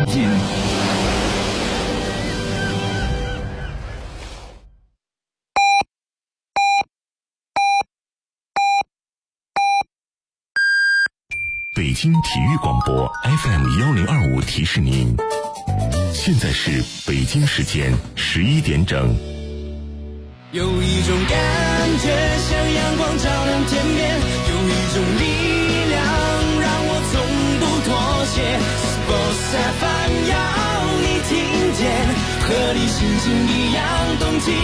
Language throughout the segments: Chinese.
音。北京体育广播 FM1025 提示您，现在是北京时间11点整。 有一种感觉像阳光照亮天边，有一种力量让我从不妥协。Sports FM 要你听见，和你心情一样动起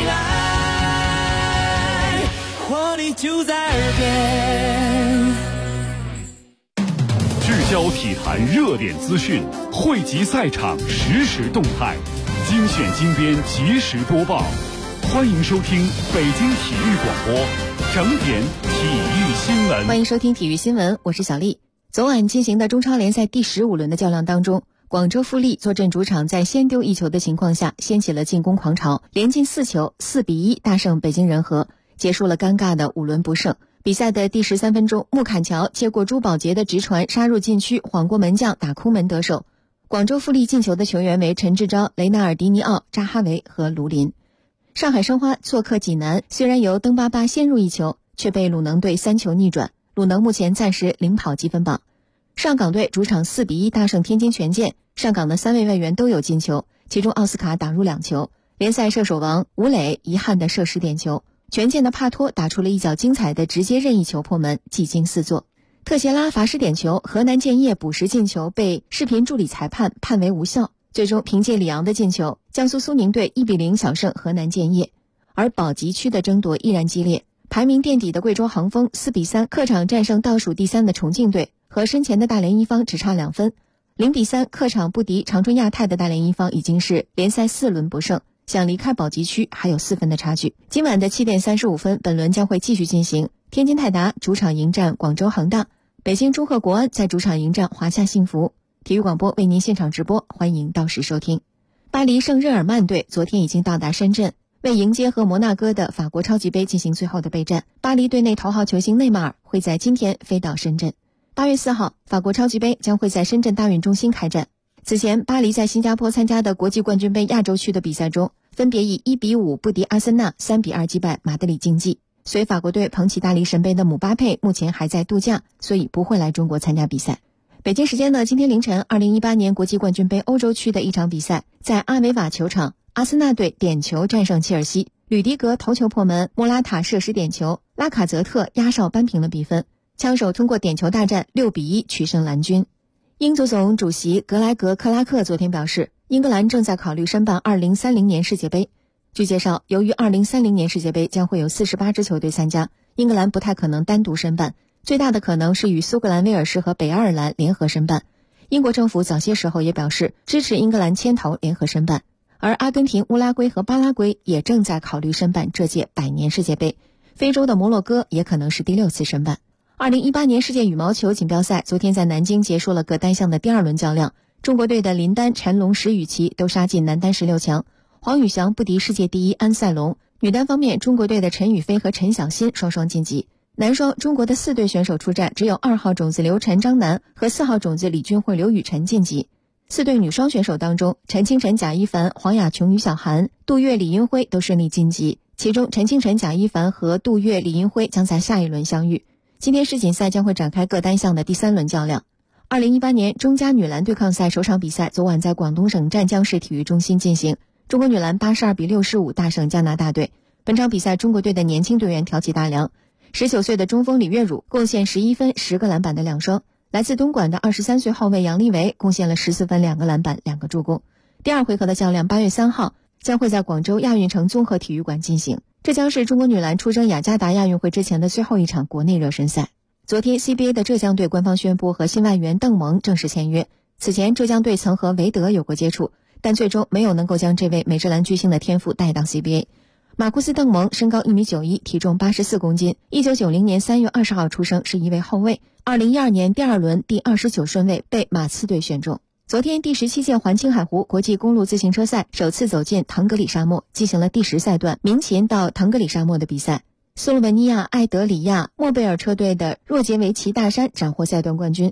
来，活力就在耳边。 聚焦体坛热点资讯，汇集赛场实时动态，精选精编及时播报。欢迎收听北京体育广播整点体育新闻。 欢迎收听体育新闻，我是小丽。昨晚进行的中超联赛第15轮的较量当中，广州富力坐镇主场，在先丢一球的情况下，掀起了进攻狂潮，连进4球，4-1大胜北京人和，结束了尴尬的5轮不胜。比赛的第13分钟，穆坎乔接过朱宝杰的直传，杀入禁区，晃过门将，打空门得手。广州富力进球的球员为陈志钊、雷纳尔迪尼奥、扎哈维和卢林。上海申花做客济南，虽然由登巴巴先入一球，却被鲁能队3球逆转，鲁能目前暂时领跑积分榜。上港队主场4-1大胜天津权健，上港的3位外援都有进球，其中奥斯卡打入2球，联赛射手王吴磊遗憾的射失点球，权健的帕托打出了一脚精彩的直接任意球破门，技惊4座。特谢拉罚失点球，河南建业补时进球被视频助理裁判判为无效，最终凭借里昂的进球，江苏苏宁队1-0小胜河南建业。而保级区的争夺依然激烈，排名垫底的贵州恒丰4-3客场战胜倒数第3的重庆队，和身前的大连一方只差2分。0-3客场不敌长春亚泰的大连一方已经是联赛4轮不胜，想离开保级区还有4分的差距。今晚的7点35分，本轮将会继续进行。天津泰达主场迎战广州恒大，北京中赫国安在主场迎战华夏幸福。体育广播为您现场直播，欢迎到时收听。巴黎圣日耳曼队昨天已经到达深圳，为迎接和摩纳哥的法国超级杯进行最后的备战。巴黎队内头号球星内马尔会在今天飞到深圳。8月4号，法国超级杯将会在深圳大运中心开战。此前，巴黎在新加坡参加的国际冠军杯亚洲区的比赛中，分别以1-5不敌阿森纳，3-2击败马德里竞技。随法国队捧起大力神杯的姆巴佩目前还在度假，所以不会来中国参加比赛。北京时间的今天凌晨，2018年国际冠军杯欧洲区的一场比赛，在阿维瓦球场，阿森纳队点球战胜切尔西，吕迪格头球破门，莫拉塔射失点球，拉卡泽特压哨扳平了比分。枪手通过点球大战6-1取胜蓝军。英足总主席格莱格·克拉克昨天表示，英格兰正在考虑申办2030年世界杯。据介绍，由于2030年世界杯将会有48支球队参加，英格兰不太可能单独申办，最大的可能是与苏格兰、威尔士和北爱尔兰联合申办。英国政府早些时候也表示支持英格兰牵头联合申办，而阿根廷、乌拉圭和巴拉圭也正在考虑申办这届100年世界杯。非洲的摩洛哥也可能是第6次申办。2018年世界羽毛球锦标赛昨天在南京结束了各单项的第2轮较量，中国队的林丹、陈龙、石宇奇都杀进男单16强，黄宇翔不敌世界第1安赛龙。女单方面，中国队的陈雨菲和陈小欣双双晋级。男双，中国的4队选手出战，只有2号种子刘晨、张楠和4号种子李俊慧、刘雨辰晋级。4队女双选手当中，陈清晨、贾一凡、黄雅琼、于小涵、杜月、李英辉都顺利晋级，其中陈清晨、贾一凡和杜月、李英辉将在下一轮相遇。今天世锦赛将会展开各单项的第3轮较量。2018年中加女篮对抗赛首场比赛昨晚在广东省湛江市体育中心进行，中国女篮82-65大胜加拿大队。本场比赛中国队的年轻队员挑起大梁，19岁的中锋李月汝贡献11分10个篮板的2双，来自东莞的23岁后卫杨丽维贡献了14分2个篮板2个助攻。第2回合的较量8月3号将会在广州亚运城综合体育馆进行，这将是中国女篮出征雅加达亚运会之前的最后一场国内热身赛。昨天 CBA 的浙江队官方宣布和新外援邓蒙正式签约，此前浙江队曾和韦德有过接触，但最终没有能够将这位美职篮巨星的天赋带到 CBA。马库斯·邓蒙身高1.91米，体重84公斤，1990年3月20号出生，是一位后卫，2012年第2轮第29顺位被马刺队选中。昨天第17届环青海湖国际公路自行车赛首次走进腾格里沙漠，进行了第10赛段鸣琴到腾格里沙漠的比赛。斯洛文尼亚艾德里亚莫贝尔车队的若杰维奇大山斩获赛段冠军。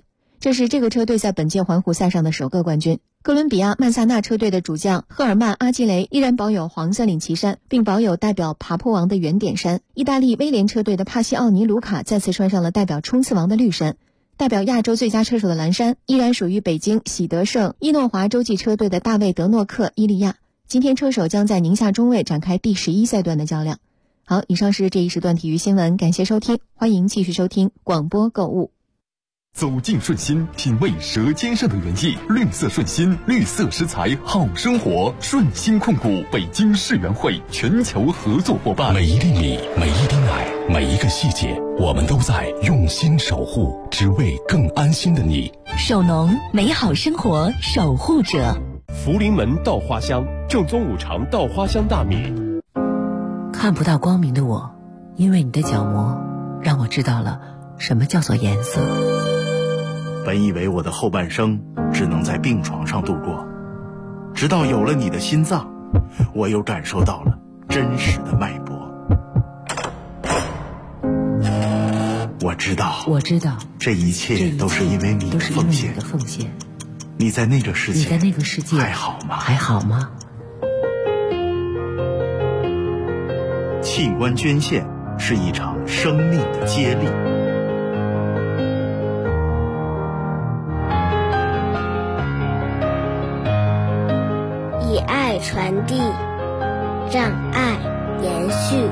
这是这个车队在本届环湖赛上的首个冠军。哥伦比亚曼萨纳车队的主将赫尔曼·阿基雷依然保有黄色领旗衫，并保有代表爬坡王的圆点衫。意大利威廉车队的帕西奥尼·卢卡再次穿上了代表冲刺王的绿衫。代表亚洲最佳车手的蓝衫依然属于北京喜德盛伊诺华洲际车队的大卫·德诺克·伊利亚。今天车手将在宁夏中卫展开第11赛段的较量。好，以上是这一时段体育新闻，感谢收听，欢迎继续收听广播购物。 走进顺心，品味舌尖上的原意。绿色顺心，绿色食材，好生活。顺心控股北京世园会全球合作伙伴。 每一粒米，每一滴奶，每一个细节，我们都在用心守护，只为更安心的你。 守农，美好生活守护者。 福临门稻花香，正宗五常稻花香大米。 看不到光明的我，因为你的角膜，让我知道了什么叫做颜色。 本以为我的后半生只能在病床上度过，直到有了你的心脏，我又感受到了真实的脉搏。我知道，这一切都是因为你的奉献。你在那个世界还好吗？器官捐献是一场生命的接力。 以爱传递，让爱延续。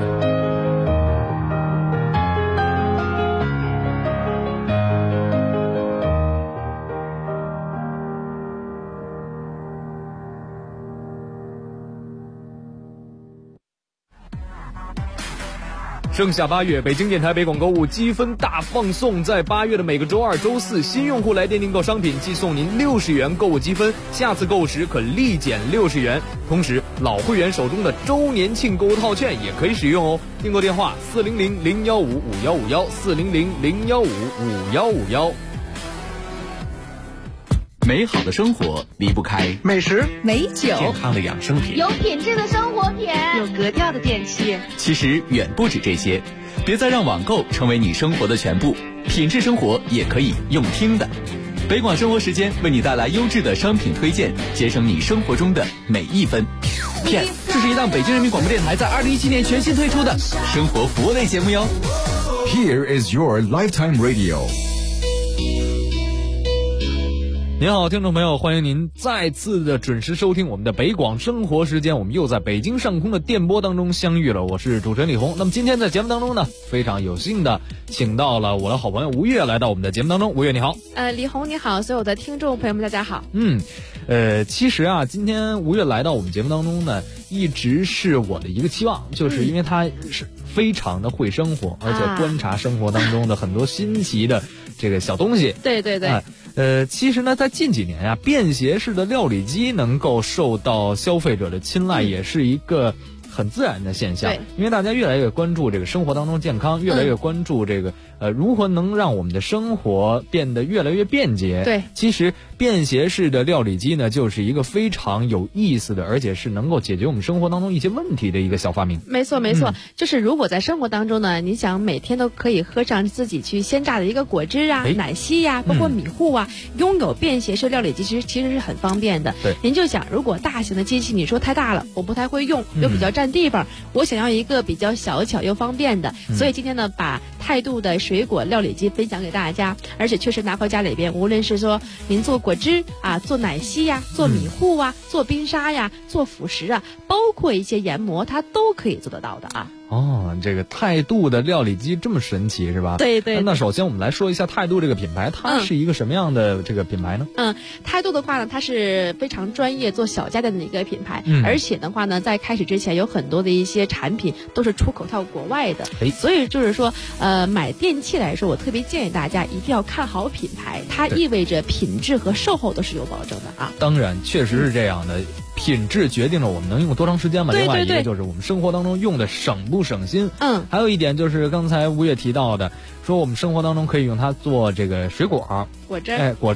盛夏8月，北京电台北广购物积分大放送，在8月的每个周二、周四，新用户来电订购商品即送您60元购物积分，下次购物时可立减60元。同时，老会员手中的周年庆购物套券也可以使用哦。订购电话400-015-5151，400-015-5151。 美好的生活离不开美食、 美酒、 健康的养生品、 有品质的生活品、 有格调的电器。 其实远不止这些，别再让网购成为你生活的全部，品质生活也可以用听的。北广生活时间为你带来优质的商品推荐，节省你生活中的每一分。 这是一档北京人民广播电台在2017年全新推出的生活服务类节目哟。 Here is your lifetime radio。 您好，听众朋友，欢迎您再次的准时收听我们的北广生活时间，我们又在北京上空的电波当中相遇了，我是主持人李红。那么今天在节目当中呢，非常有幸的请到了我的好朋友吴越来到我们的节目当中。吴越你好。 李红你好，所有的听众朋友们大家好。 其实啊，今天吴越来到我们节目当中呢，一直是我的一个期望，就是因为他是非常的会生活，而且观察生活当中的很多新奇的这个小东西。 对对对。 其实呢，在近几年啊，便携式的料理机能够受到消费者的青睐，也是一个很自然的现象。因为大家越来越关注这个生活当中健康，越来越关注这个如何能让我们的生活变得越来越便捷。 对， 其实便携式的料理机呢，就是一个非常有意思的，而且是能够解决我们生活当中一些问题的一个小发明。 没错没错，就是如果在生活当中呢，你想每天都可以喝上自己去鲜榨的一个果汁啊、奶昔呀、包括米糊啊，拥有便携式料理机其实是很方便的。 对， 您就想，如果大型的机器你说太大了，我不太会用，又比较占地方，我想要一个比较小巧又方便的，所以今天呢，把态度的水果料理机分享给大家，而且确实拿回家里边，无论是说您做果汁啊、做奶昔呀、做米糊啊、做冰沙呀、做辅食啊，包括一些研磨，它都可以做得到的啊。 哦，这个态度的料理机这么神奇是吧？ 对对。 那首先我们来说一下态度这个品牌，它是一个什么样的这个品牌呢？ 态度的话呢，它是非常专业做小家电的一个品牌，而且的话呢，在开始之前有很多的一些产品都是出口到国外的，所以就是说，买电器来说，我特别建议大家一定要看好品牌，它意味着品质和售后都是有保证的啊。 当然，确实是这样的。品质决定了我们能用多长时间嘛。另外一个就是我们生活当中用的省不省心。还有一点就是刚才吴越提到的，说我们生活当中可以用它做这个水果、果汁。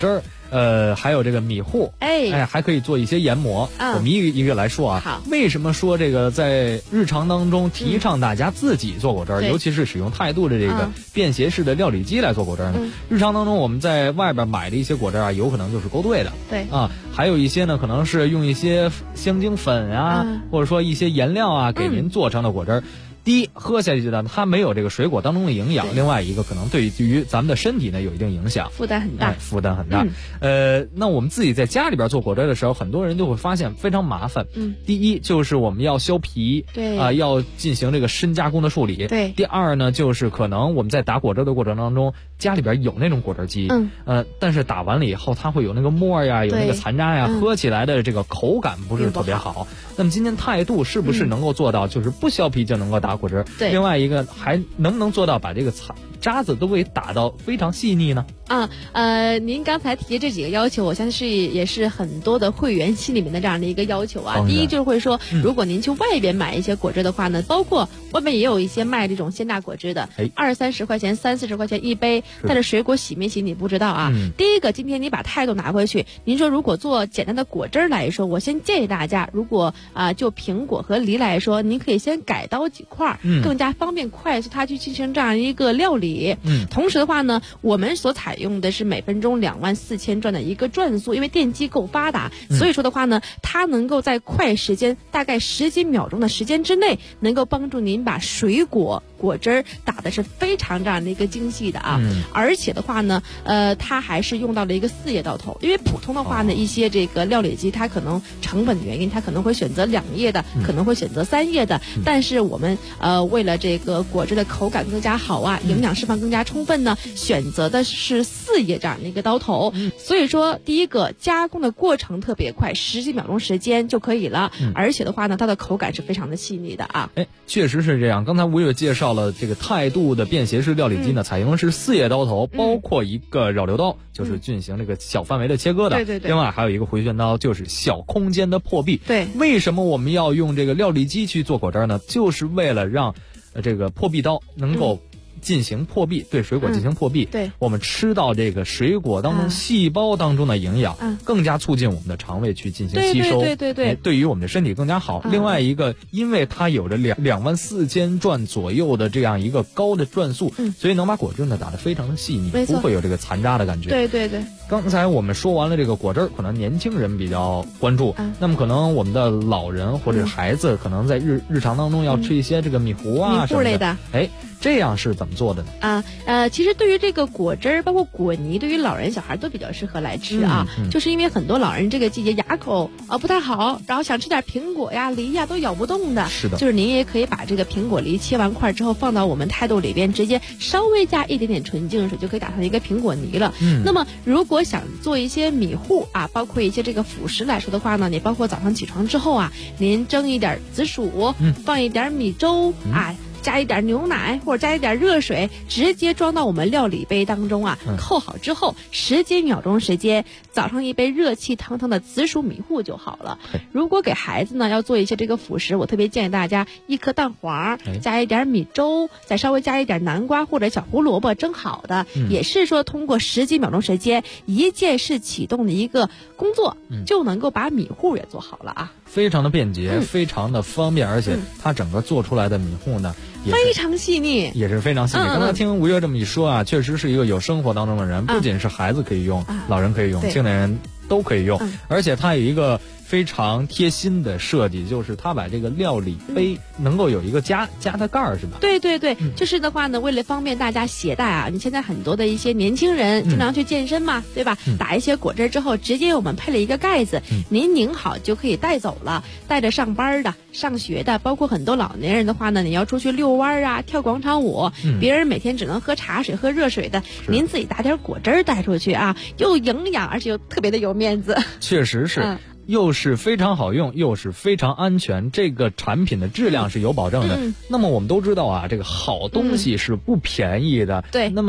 还有这个米糊，还可以做一些研磨。我们一个一个来说啊。 好， 为什么说这个在日常当中提倡大家自己做果汁儿，尤其是使用态度的这个便携式的料理机来做果汁儿呢？日常当中我们在外边买的一些果汁儿啊，有可能就是勾兑的， 对啊，还有一些呢可能是用一些香精粉啊，或者说一些颜料啊给您做成的果汁儿。第一，喝下去呢，它没有这个水果当中的营养；另外一个，可能对于咱们的身体呢有一定影响， 负担很大。 负担很大。那我们自己在家里边做果汁的时候，很多人就会发现非常麻烦。第一就是我们要削皮， 对要进行这个深加工的处理。 对。 第二呢，就是可能我们在打果汁的过程当中，家里边有那种果汁机，但是打完了以后，它会有那个沫呀，有那个残渣呀，喝起来的这个口感不是特别好。那么今天态度是不是能够做到，就是不削皮就能够打果汁？ 对。 另外一个还能不能做到把这个渣子都给打到非常细腻呢？ 您刚才提这几个要求，我相信也是很多的会员心里面的这样的一个要求啊。第一就是会说，如果您去外边买一些果汁的话呢，包括外面也有一些卖这种鲜榨果汁的，20-30块钱、30-40块钱一杯，但是水果洗没洗你不知道啊。第一个，今天你把态度拿回去，您说如果做简单的果汁来说，我先建议大家，如果就苹果和梨来说，您可以先改刀几块，更加方便快速它去进行这样一个料理。同时的话呢，我们所采用的是每分钟24000转的一个转速，因为电机够发达，所以说的话呢，它能够在快时间，大概10几秒钟的时间之内，能够帮助您把水果果汁打的是非常这样的一个精细的啊。而且的话呢，它还是用到了一个4叶刀头，因为普通的话呢，一些这个料理机它可能成本的原因，它可能会选择2叶的，可能会选择3叶的，但是我们为了这个果汁的口感更加好啊，营养释放更加充分呢，选择的是4叶这样的一个刀头。所以说第一个加工的过程特别快，10几秒钟时间就可以了，而且的话呢，它的口感是非常的细腻的啊。 确实是这样。刚才吴越介绍了这个态度的便携式料理机呢，采用的是4叶刀头，包括一个扰流刀，就是进行这个小范围的切割的。 对。 另外还有一个回旋刀，就是小空间的破壁。 对。 为什么我们要用这个料理机去做果汁呢？就是为了让这个破壁刀能够进行破壁，对水果进行破壁， 对， 我们吃到这个水果当中细胞当中的营养，更加促进我们的肠胃去进行吸收， 对， 对于我们的身体更加好。另外一个，因为它有着24000转左右的这样一个高的转速，所以能把果汁呢打得非常的细腻，不会有这个残渣的感觉。 对。 刚才我们说完了这个果汁，可能年轻人比较关注，那么可能我们的老人或者孩子可能在日常当中要吃一些这个米糊啊什么的， 这样是怎么做的呢？ 其实对于这个果汁包括果泥，对于老人小孩都比较适合来吃啊，就是因为很多老人这个季节牙口不太好，然后想吃点苹果呀、梨呀都咬不动的， 是的， 就是您也可以把这个苹果梨切完块之后放到我们态度里边，直接稍微加一点点纯净水就可以打成一个苹果泥了。那么如果想做一些米糊啊，包括一些这个辅食来说的话呢，你包括早上起床之后啊，您蒸一点紫薯，放一点米粥加一点牛奶或者加一点热水，直接装到我们料理杯当中啊，扣好之后10几秒钟时间，早上一杯热气腾腾的紫薯米糊就好了。如果给孩子呢要做一些这个辅食，我特别建议大家1颗蛋黄，加一点米粥，再稍微加一点南瓜或者小胡萝卜蒸好的，也是说通过10几秒钟时间，一键式启动的一个工作，就能够把米糊也做好了啊。 非常的便捷，非常的方便，而且它整个做出来的米糊呢非常细腻， 也是非常细腻。刚才听吴越这么一说啊，确实是一个有生活当中的人，不仅是孩子可以用，老人可以用，青年人都可以用，而且它有一个非常贴心的设计，就是它把这个料理杯能够有一个夹的盖儿，是吧？ 对，就是的话呢，为了方便大家携带啊，你现在很多的一些年轻人经常去健身嘛，对吧？打一些果汁之后，直接我们配了一个盖子，您拧好就可以带走了，带着上班的、上学的，包括很多老年人的话呢，你要出去遛弯啊、跳广场舞，别人每天只能喝茶水、喝热水的，您自己打点果汁带出去啊，又营养，而且又特别的有面子。 确实是。又是非常好用，又是非常安全，这个产品的质量是有保证的。那么我们都知道啊，这个好东西是不便宜的。 对。 那么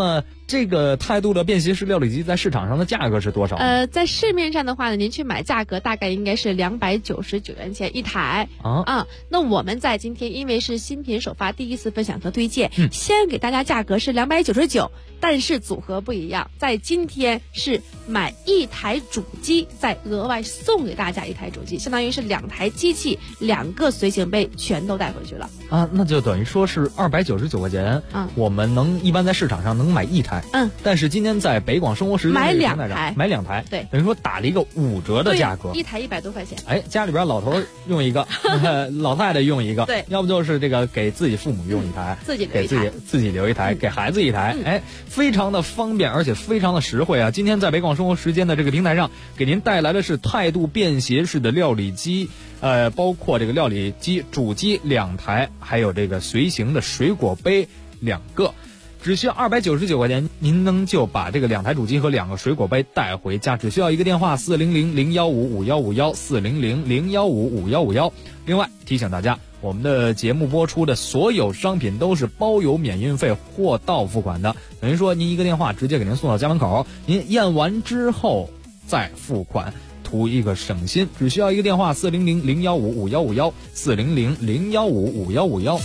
这个态度的便携式料理机在市场上的价格是多少？ 在市面上的话呢，您去买价格大概应该是299元钱一台啊。那我们在今天因为是新品首发，第一次分享和推荐，先给大家价格是299，但是组合不一样，在今天是买一台主机，再额外送给大家一台主机，相当于是2台机器2个随行杯全都带回去了啊。那就等于说是299块钱，我们一般在市场上能买一台，但是今天在北广生活时间买2台， 对，等于说打了一个5折的价格， 一台100多块钱。 哎，家里边老头用一个，老太太用一个， 对， 要不就是这个给自己父母用一台， 自己留一台，给孩子一台，哎，非常的方便，而且非常的实惠啊！今天在北广生活时间的这个平台上，给您带来的是态度便携式的料理机，包括这个料理机主机2台，还有这个随行的水果杯2个。只需要299块钱，您就把这个2台主机和2个水果杯带回家，只需要一个电话400-015-5151，400-015-5151。另外提醒大家，我们的节目播出的所有商品都是包邮免运费货到付款的，等于说您一个电话直接给您送到家门口，您验完之后再付款，图一个省心。只需要一个电话400-015-5151，400-015-5151。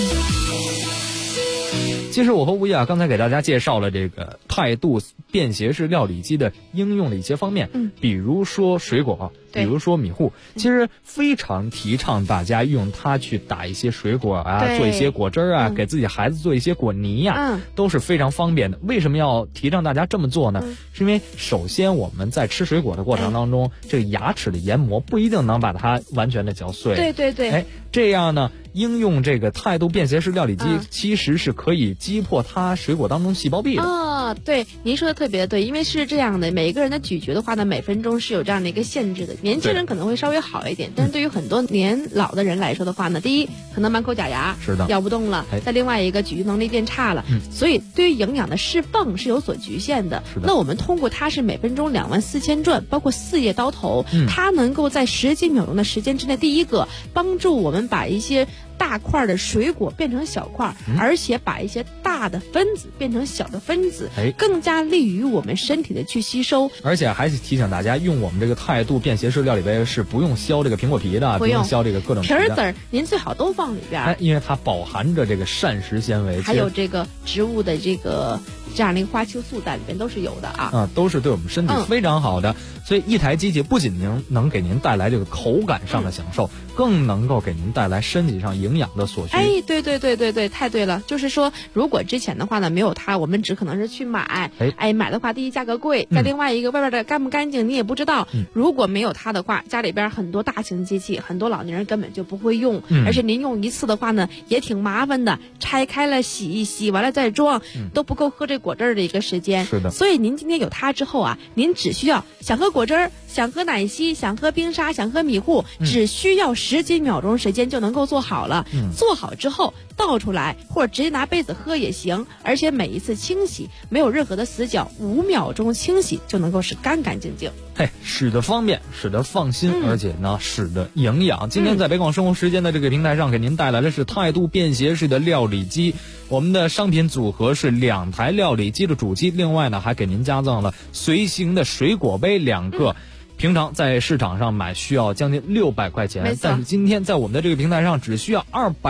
其实我和吴雅刚才给大家介绍了这个态度便携式料理机的应用的一些方面，比如说水果，比如说米糊，其实非常提倡大家用它去打一些水果啊，做一些果汁啊，给自己孩子做一些果泥呀，都是非常方便的。为什么要提倡大家这么做呢？是因为首先我们在吃水果的过程当中，这个牙齿的研磨不一定能把它完全的嚼碎。 对， 哎，这样呢，应用这个态度便携式料理机，其实是可以击破它水果当中细胞壁的。 对，您说的特别对，因为是这样的，每个人的咀嚼的话呢，每分钟是有这样的一个限制的。年轻人可能会稍微好一点，但是对于很多年老的人来说的话呢，第一，可能满口假牙， 是的， 咬不动了；再另外一个，咀嚼能力变差了，所以对于营养的释放是有所局限的。那我们通过它是每分钟24000转，包括4叶刀头，它能够在10几秒钟的时间之内，第一个帮助我们把一些大块的水果变成小块，而且把一些大的分子变成小的分子，更加利于我们身体的去吸收。 而且还是提醒大家，用我们这个态度便携式料理杯是不用削这个苹果皮的，不用削这个各种皮儿籽儿，您最好都放里边， 因为它饱含着这个膳食纤维， 还有这个植物的这样的一个花青素在里边都是有的啊， 都是对我们身体非常好的。所以一台机器不仅能给您带来这个口感上的享受，更能够给您带来身体上营养的所需。 对，太对了。就是说，如果之前的话呢，没有它，我们只可能是去买，买的话，第一价格贵，再另外一个外边的干不干净你也不知道。如果没有它的话，家里边很多大型机器，很多老年人根本就不会用，而且您用一次的话呢，也挺麻烦的，拆开了洗一洗，完了再装，都不够喝这果汁的一个时间。 是的。 所以您今天有它之后啊，您只需要想喝果汁，想喝奶昔，想喝冰沙，想喝米糊，只需要10几秒钟时间就能够做好了。做好之后倒出来，或者直接拿杯子喝也行。而且每一次清洗没有任何的死角，5秒钟清洗就能够是干干净净。 使得方便，使得放心，而且呢，使得营养。今天在北广生活时间的这个平台上，给您带来的是态度便携式的料理机。我们的商品组合是2台料理机的主机，另外呢，还给您加赠了随行的水果杯2个。平常在市场上买需要将近600块钱，但是今天在我们的这个平台上只需要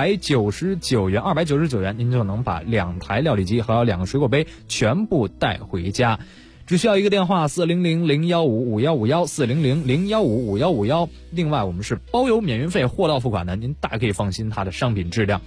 299元，您就能把2台料理机和2个水果杯全部带回家。只需要一个电话400-015-5151，400-015-5151。另外我们是包邮免运费货到付款的，您大可以放心它的商品质量。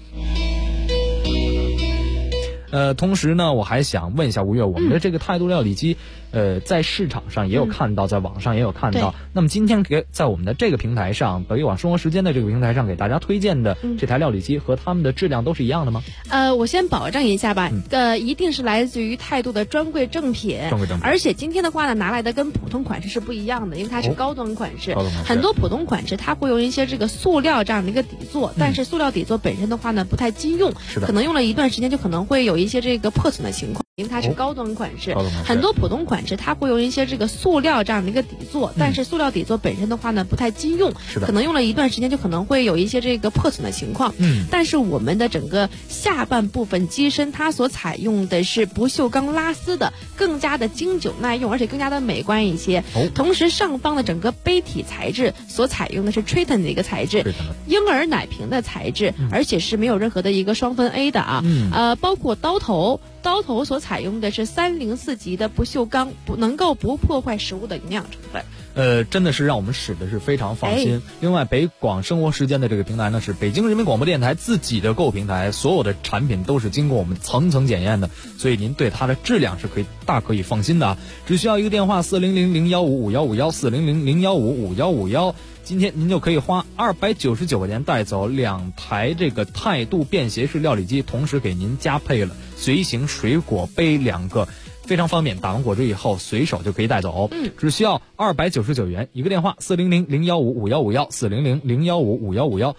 同时呢，我还想问一下吴越，我们的这个态度料理机，在市场上也有看到，在网上也有看到。那么今天在我们的这个平台上，北广生活时间的这个平台上给大家推荐的这台料理机和他们的质量都是一样的吗？ 我先保证一下吧，一定是来自于态度的专柜正品。而且今天的话呢，拿来的跟普通款式是不一样的，因为它是高端款式。很多普通款式它会用一些这个塑料这样的一个底座，但是塑料底座本身的话呢不太经用，可能用了一段时间就可能会有一些这个破损的情况。 因为它是高端款式，很多普通款式它会用一些这个塑料这样的一个底座，但是塑料底座本身的话呢不太经用，可能用了一段时间就可能会有一些这个破损的情况。但是我们的整个下半部分机身它所采用的是不锈钢拉丝的，更加的经久耐用，而且更加的美观一些。同时上方的整个杯体材质所采用的是 Triton 的一个材质，婴儿奶瓶的材质，而且是没有任何的一个双酚 A 的啊。包括刀头所采用的是304级的不锈钢，能够不破坏食物的营养成分。 真的是让我们使的是非常放心。另外，北广生活时间的这个平台呢，是北京人民广播电台自己的购物平台，所有的产品都是经过我们层层检验的，所以您对它的质量是可以放心的啊。只需要一个电话400-015-5151，400-015-5151。今天您就可以花299块钱带走2台这个态度便携式料理机，同时给您加配了随行水果杯2个，非常方便，打完果汁以后随手就可以带走。只需要299元一个电话，400-015-5151，400-015-5151。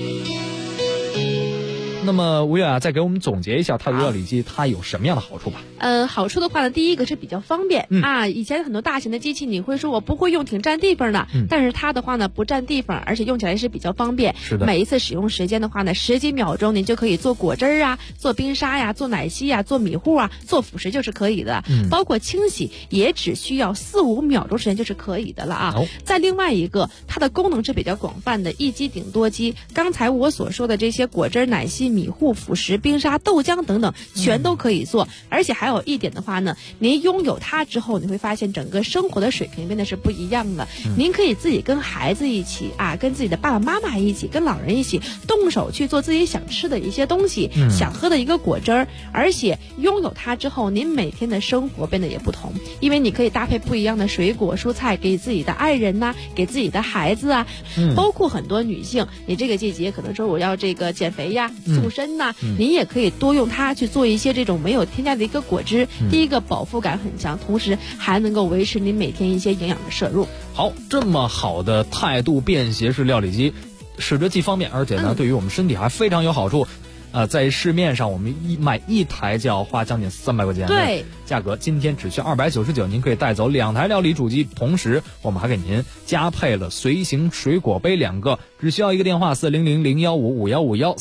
那么吴越啊，再给我们总结一下态度料理机它有什么样的好处吧？ 好处的话呢，第一个是比较方便啊。以前很多大型的机器你会说我不会用，挺占地方的，但是它的话呢不占地方，而且用起来是比较方便。 是的， 每一次使用时间的话呢，10几秒钟您就可以做果汁啊，做冰沙呀，做奶昔呀，做米糊啊，做辅食就是可以的。包括清洗也只需要4-5秒钟时间就是可以的了啊。再另外一个，它的功能是比较广泛的，一机顶多机。刚才我所说的这些果汁、奶昔、米糊、辅食、冰沙、豆浆等等全都可以做。而且还有一点的话呢，您拥有它之后，你会发现整个生活的水平变得是不一样的。您可以自己跟孩子一起啊，跟自己的爸爸妈妈一起，跟老人一起动手去做自己想吃的一些东西，想喝的一个果汁儿。而且拥有它之后，您每天的生活变得也不同，因为你可以搭配不一样的水果蔬菜给自己的爱人呐，给自己的孩子啊。包括很多女性，你这个季节可能说我要这个减肥呀、塑身呐，您也可以多用它去做一些这种没有添加的一个果汁。第一个饱腹感很强，同时还能够维持你每天一些营养的摄入。 好，这么好的态度便携式料理机，使着既方便，而且呢对于我们身体还非常有好处。在市面上我们买一台就要花将近300块钱的价格，今天只需299，您可以带走2台料理主机，同时我们还给您加配了随行水果杯2个，只需要一个电话，400-015-5151，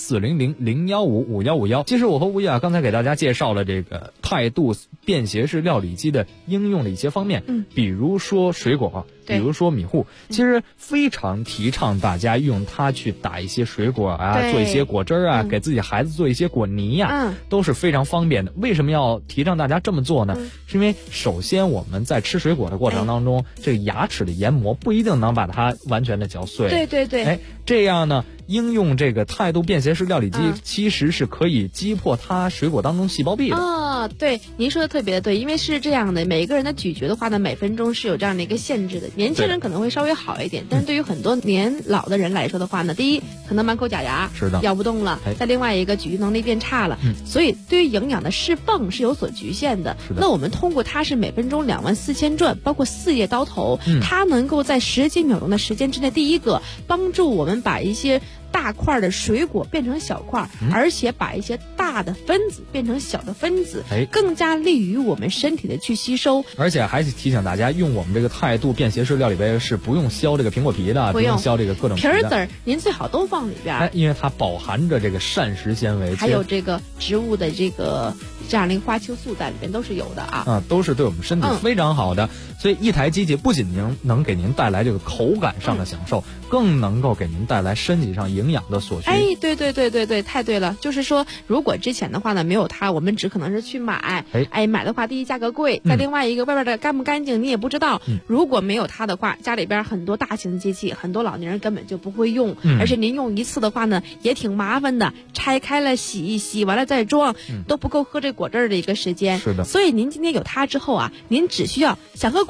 400-015-5151。其实我和吴越刚才给大家介绍了这个态度便携式料理机的应用的一些方面，比如说水果，比如说米糊，其实非常提倡大家用它去打一些水果啊，做一些果汁啊，给自己孩子做一些果泥呀，都是非常方便的。为什么要提倡大家这么做呢？是因为首先我们在吃水果的过程当中，这个牙齿的研磨不一定能把它完全的嚼碎。对，这样呢，应用这个态度便携式料理机，其实是可以击破它水果当中细胞壁的。 对，您说的特别的对，因为是这样的，每个人的咀嚼的话呢，每分钟是有这样的一个限制的。年轻人可能会稍微好一点，但是对于很多年老的人来说的话呢，第一可能满口假牙， 是的， 咬不动了；再另外一个咀嚼能力变差了，所以对于营养的释放是有所局限的。那我们通过它是每分钟24000转，包括4叶刀头，它能够在10几秒钟的时间之内，第一个帮助我们把一些大块的水果变成小块，而且把一些大的分子变成小的分子，更加利于我们身体的去吸收。 而且还是提醒大家，用我们这个态度便携式料理杯是不用削这个苹果皮的，不用削这个各种皮儿籽儿，您最好都放里边， 因为它饱含着这个膳食纤维， 还有这个植物的这样的一个花青素在里边都是有的啊， 都是对我们身体非常好的。所以一台机器不仅能给您带来这个口感上的享受，更能够给您带来身体上营养的所需。 对，太对了。就是说，如果之前的话呢，没有它，我们只可能是去买，买的话，第一价格贵，再另外一个外边的干不干净你也不知道。如果没有它的话，家里边很多大型机器，很多老年人根本就不会用，而且您用一次的话呢，也挺麻烦的，拆开了洗完了再装，都不够喝这果汁的一个时间。 是的。 所以您今天有它之后啊，您只需要想喝果汁儿，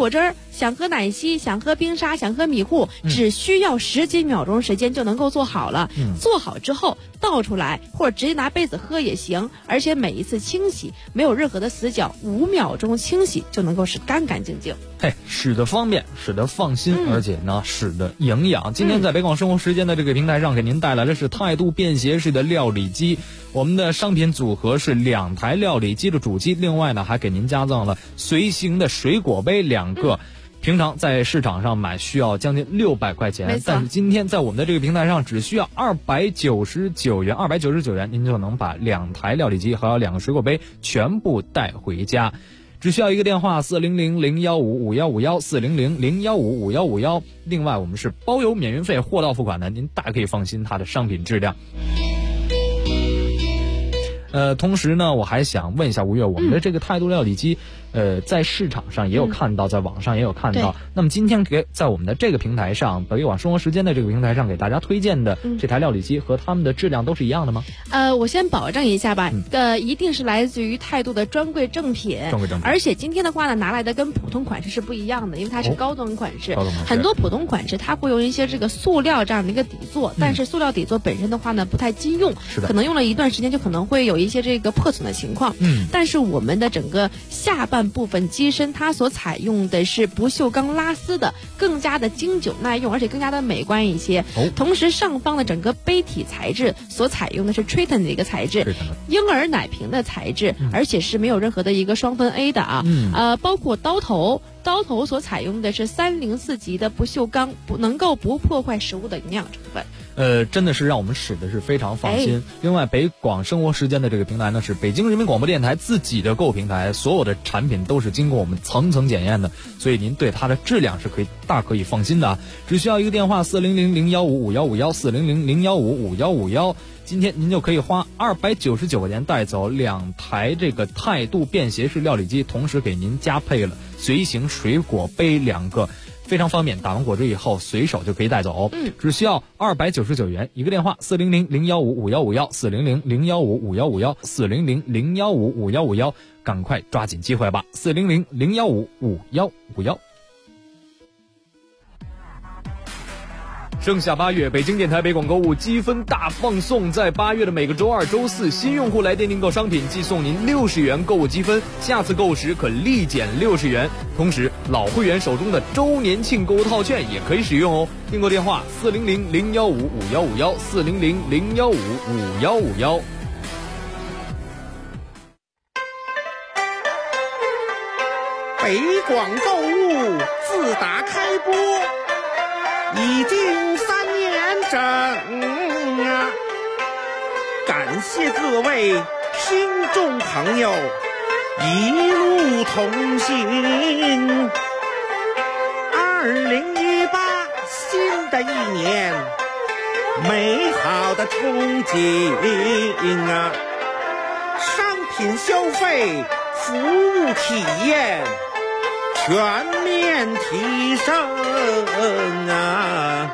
想喝奶昔，想喝冰沙，想喝米糊，只需要10几秒钟时间就能够做好了。做好之后倒出来，或者直接拿杯子喝也行，而且每一次清洗没有任何的死角，5秒钟清洗就能够是干干净净。 使得方便，使得放心，而且呢使得营养。今天在北广生活时间的这个平台上给您带来的是态度便携式的料理机，我们的商品组合是2台料理机的主机，另外呢还给您加赠了随行的水果杯2个。平常在市场上买需要将近600块钱，但是今天在我们的这个平台上只需要299元，299元您就能把2台料理机和2个水果杯全部带回家。只需要一个电话400-015-5151，400-015-5151。另外我们是包邮免运费，货到付款的，您大可以放心它的商品质量。同时呢，我还想问一下吴越，我们的这个态度料理机，在市场上也有看到，在网上也有看到。那么今天在我们的这个平台上，北广生活时间的这个平台上给大家推荐的这台料理机和它们的质量都是一样的吗？ 我先保证一下吧，一定是来自于态度的专柜正品。而且今天的话呢，拿来的跟普通款式是不一样的，因为它是高端款式。很多普通款式它会用一些这个塑料这样的一个底座，但是塑料底座本身的话呢不太经用，可能用了一段时间就可能会有一些这个破损的情况。但是我们的整个下半部分机身它所采用的是不锈钢拉丝的，更加的经久耐用，而且更加的美观一些。同时上方的整个杯体材质所采用的是 Triton 的一个材质，婴儿奶瓶的材质，而且是没有任何的一个双酚 A 的啊。包括刀头所采用的是304级的不锈钢，能够不破坏食物的营养成分。 真的是让我们使的是非常放心。另外北广生活时间的这个平台呢，是北京人民广播电台自己的购平台，所有的产品都是经过我们层层检验的，所以您对它的质量是大可以放心的啊。只需要一个电话400-015-5151，400-015-5151。今天您就可以花299块钱带走2台这个态度便携式料理机，同时给您加配了随行水果杯2个，非常方便，打完果汁以后随手就可以带走。只需要299元一个电话，400-015-5151，400-015-5151，400-015-5151，赶快抓紧机会吧，400-015-5151。盛夏8月，北京电台北广购物积分大放送，在8月的每个周2、周4，新用户来电订购商品，即送您60元购物积分，下次购物时可立减60元。同时，老会员手中的周年庆购物套券也可以使用哦。订购电话400-015-5151，400-015-5151。 北广购物自打开播已经3年整啊！感谢各位听众朋友一路同行。2018新的一年，美好的憧憬啊！商品消费，服务体验全面提升啊！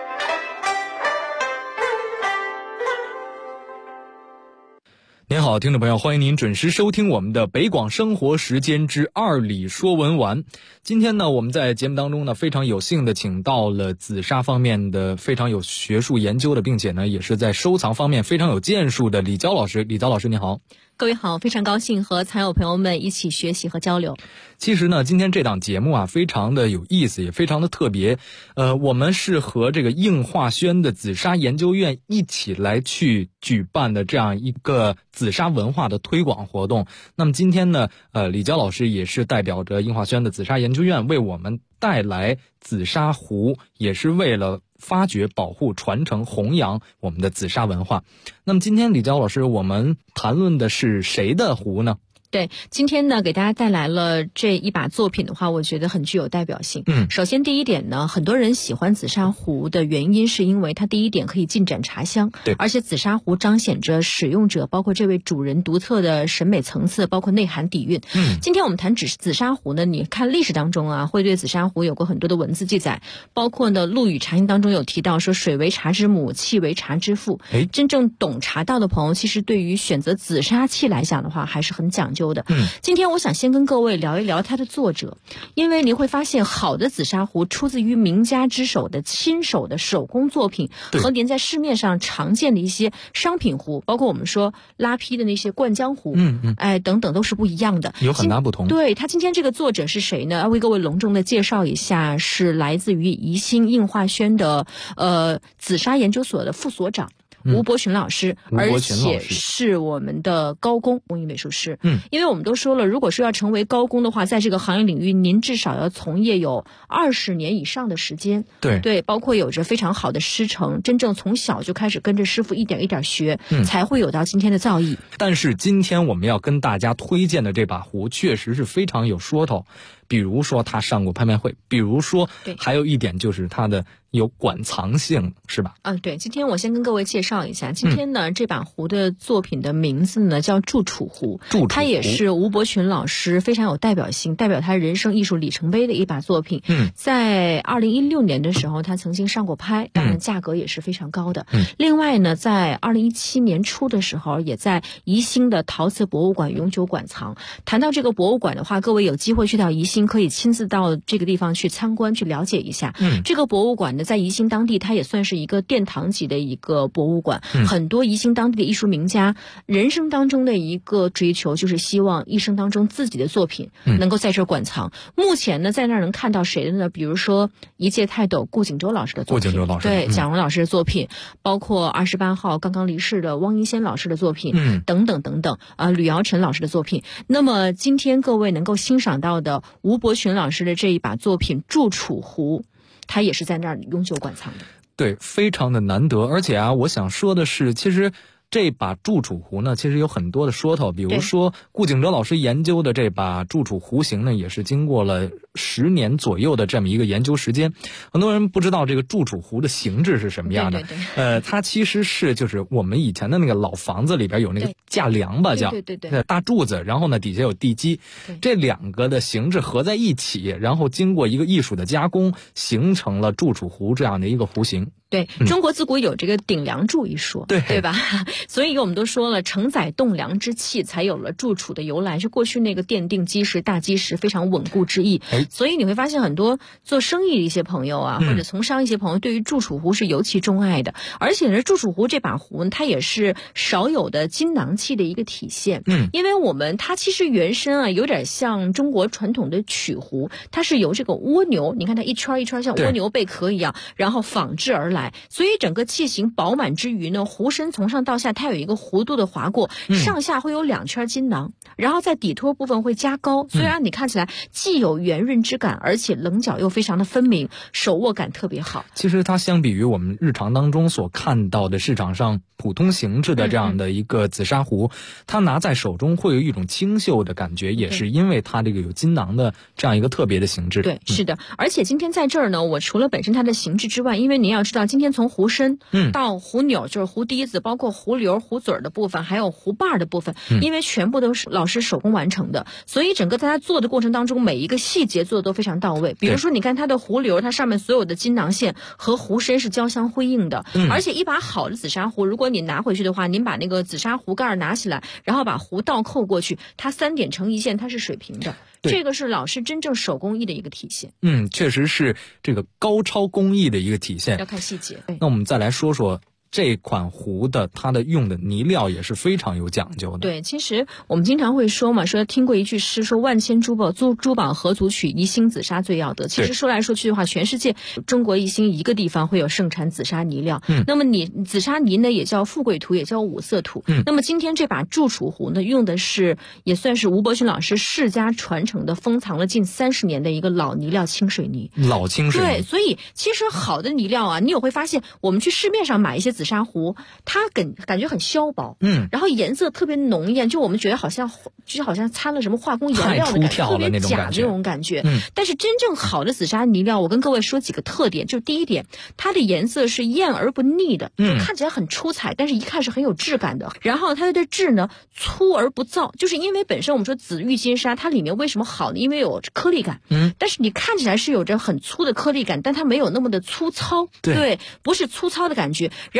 您好，听众朋友，欢迎您准时收听我们的北广生活时间之2里说文玩。今天呢，我们在节目当中呢，非常有幸的请到了紫砂方面的非常有学术研究的，并且呢，也是在收藏方面非常有建树的李娇老师。李娇老师，你好。 各位好，非常高兴和藏友朋友们一起学习和交流。 其实呢，今天这档节目啊，非常的有意思，也非常的特别。我们是和这个应化轩的紫砂研究院一起来去举办的这样一个紫砂文化的推广活动。那么今天呢，李娇老师也是代表着应化轩的紫砂研究院为我们带来紫砂壶，也是为了发掘、保护、传承、弘扬我们的紫砂文化。那么今天李娇老师，我们谈论的是谁的壶呢？ 对，今天呢给大家带来了这一把作品的话，我觉得很具有代表性。首先第一点呢，很多人喜欢紫砂壶的原因是因为它第一点可以进展茶香，对，而且紫砂壶彰显着使用者包括这位主人独特的审美层次，包括内涵底蕴。今天我们谈紫砂壶呢，你看历史当中啊，会对紫砂壶有过很多的文字记载，包括呢《陆羽茶经》当中有提到说水为茶之母，器为茶之父。真正懂茶道的朋友，其实对于选择紫砂器来讲的话，还是很讲究究的。今天我想先跟各位聊一聊它的作者，因为您会发现好的紫砂壶出自于名家之手的亲手的手工作品，和您在市面上常见的一些商品壶，包括我们说拉坯的那些灌浆壶，等等都是不一样的， 有很大不同。 对，他今天这个作者是谁呢？要为各位隆重的介绍一下，是来自于宜兴映化轩的紫砂研究所的副所长吴伯群老师，而且是我们的高工工艺美术师。因为我们都说了，如果说要成为高工的话，在这个行业领域，您至少要从业有20年以上的时间。对，包括有着非常好的师承，真正从小就开始跟着师傅一点一点学，才会有到今天的造诣。 但是今天我们要跟大家推荐的这把壶，确实是非常有说头。比如说他上过拍卖会，比如说还有一点就是他的有馆藏性，是吧？ 对，今天我先跟各位介绍一下，今天呢这把壶的作品的名字呢叫祝楚壶，它也是吴伯群老师非常有代表性，代表他人生艺术里程碑的一把作品。在2016年的时候他曾经上过拍，当然价格也是非常高的。另外呢，在2017年初的时候，也在宜兴的陶瓷博物馆永久馆藏。谈到这个博物馆的话，各位有机会去到宜兴，可以亲自到这个地方去参观去了解一下。这个博物馆呢，在宜兴当地它也算是一个殿堂级的一个博物馆。很多宜兴当地的艺术名家人生当中的一个追求，就是希望一生当中自己的作品能够在这儿馆藏。目前呢，在那儿能看到谁的呢？比如说一介泰斗顾景舟老师的作品，对，蒋荣老师的作品，包括28号刚刚离世的汪一仙老师的作品，等等等等，吕尧臣老师的作品。那么今天各位能够欣赏到的吴伯群老师的这一把作品祝楚壶，他也是在那儿永久馆藏的。 对，非常的难得。而且我想说的是，其实这把祝楚壶呢，其实有很多的说头。比如说顾景舟老师研究的这把祝楚壶型呢，也是经过了10年左右的这么一个研究时间。很多人不知道这个祝楚壶的形制是什么样的。它其实是就是我们以前的那个老房子里边有那个架梁吧，叫大柱子，然后呢底下有地基，这两个的形制合在一起，然后经过一个艺术的加工，形成了祝楚壶这样的一个壶型。 对，中国自古有这个顶梁柱一说，对吧？所以我们都说了，承载栋梁之器，才有了祝楚的由来，是过去那个奠定基石、大基石非常稳固之意。所以你会发现很多做生意的一些朋友啊，或者从商一些朋友，对于祝楚壶是尤其钟爱的。而且呢，祝楚壶这把壶它也是少有的金囊器的一个体现。因为它其实原身啊有点像中国传统的曲壶，它是由这个蜗牛，你看它一圈一圈像蜗牛贝壳一样，然后仿制而来，所以整个器型饱满之余呢，壶身从上到下它有一个弧度的划过，上下会有2圈金囊，然后在底托部分会加高，所以让你看起来既有圆润之感，而且棱角又非常的分明，手握感特别好。 其实它相比于我们日常当中所看到的市场上普通形制的这样的一个紫砂壶，它拿在手中会有一种清秀的感觉，也是因为它这个有金囊的这样一个特别的形制。 对，是的。而且今天在这儿呢，我除了本身它的形制之外，因为您要知道今天从壶身到壶钮，就是壶底子，包括壶流、壶嘴的部分，还有壶把的部分，因为全部都是老师手工完成的，所以整个在它做的过程当中，每一个细节做的都非常到位。比如说你看它的壶流，它上面所有的金囊线和壶身是交相辉映的。而且一把好的紫砂壶，如果你拿回去的话，您把那个紫砂壶盖拿起来，然后把壶倒扣过去，它3点成一线，它是水平的。这个是老师真正手工艺的一个体现。 确实是这个高超工艺的一个体现， 要看细节。 那我们再来说说这款壶的它的用的泥料也是非常有讲究的。 对，其实我们经常会说嘛，说听过一句诗，说万千珠宝何足取，宜兴紫砂最要得。其实说来说去的话，全世界中国宜兴一个地方会有盛产紫砂泥料。那么紫砂泥呢，也叫富贵土，也叫五色土。那么今天这把祝楚壶呢，用的是也算是吴伯群老师世家传承的，封藏了近30年的一个老泥料清水泥。 老清水泥。 对，所以其实好的泥料啊，你也会发现，我们去市面上买一些紫砂壶，它感觉很削薄，然后颜色特别浓艳，就我们觉得好像掺了什么化工颜料的感觉，特别假那种感觉。但是真正好的紫砂泥料，我跟各位说几个特点，就是第一点，它的颜色是艳而不腻的，就看起来很出彩，但是一看是很有质感的。然后它的质呢，粗而不燥，就是因为本身我们说紫玉金砂，它里面为什么好呢？因为有颗粒感，但是你看起来是有着很粗的颗粒感，但它没有那么的粗糙，对，不是粗糙的感觉。然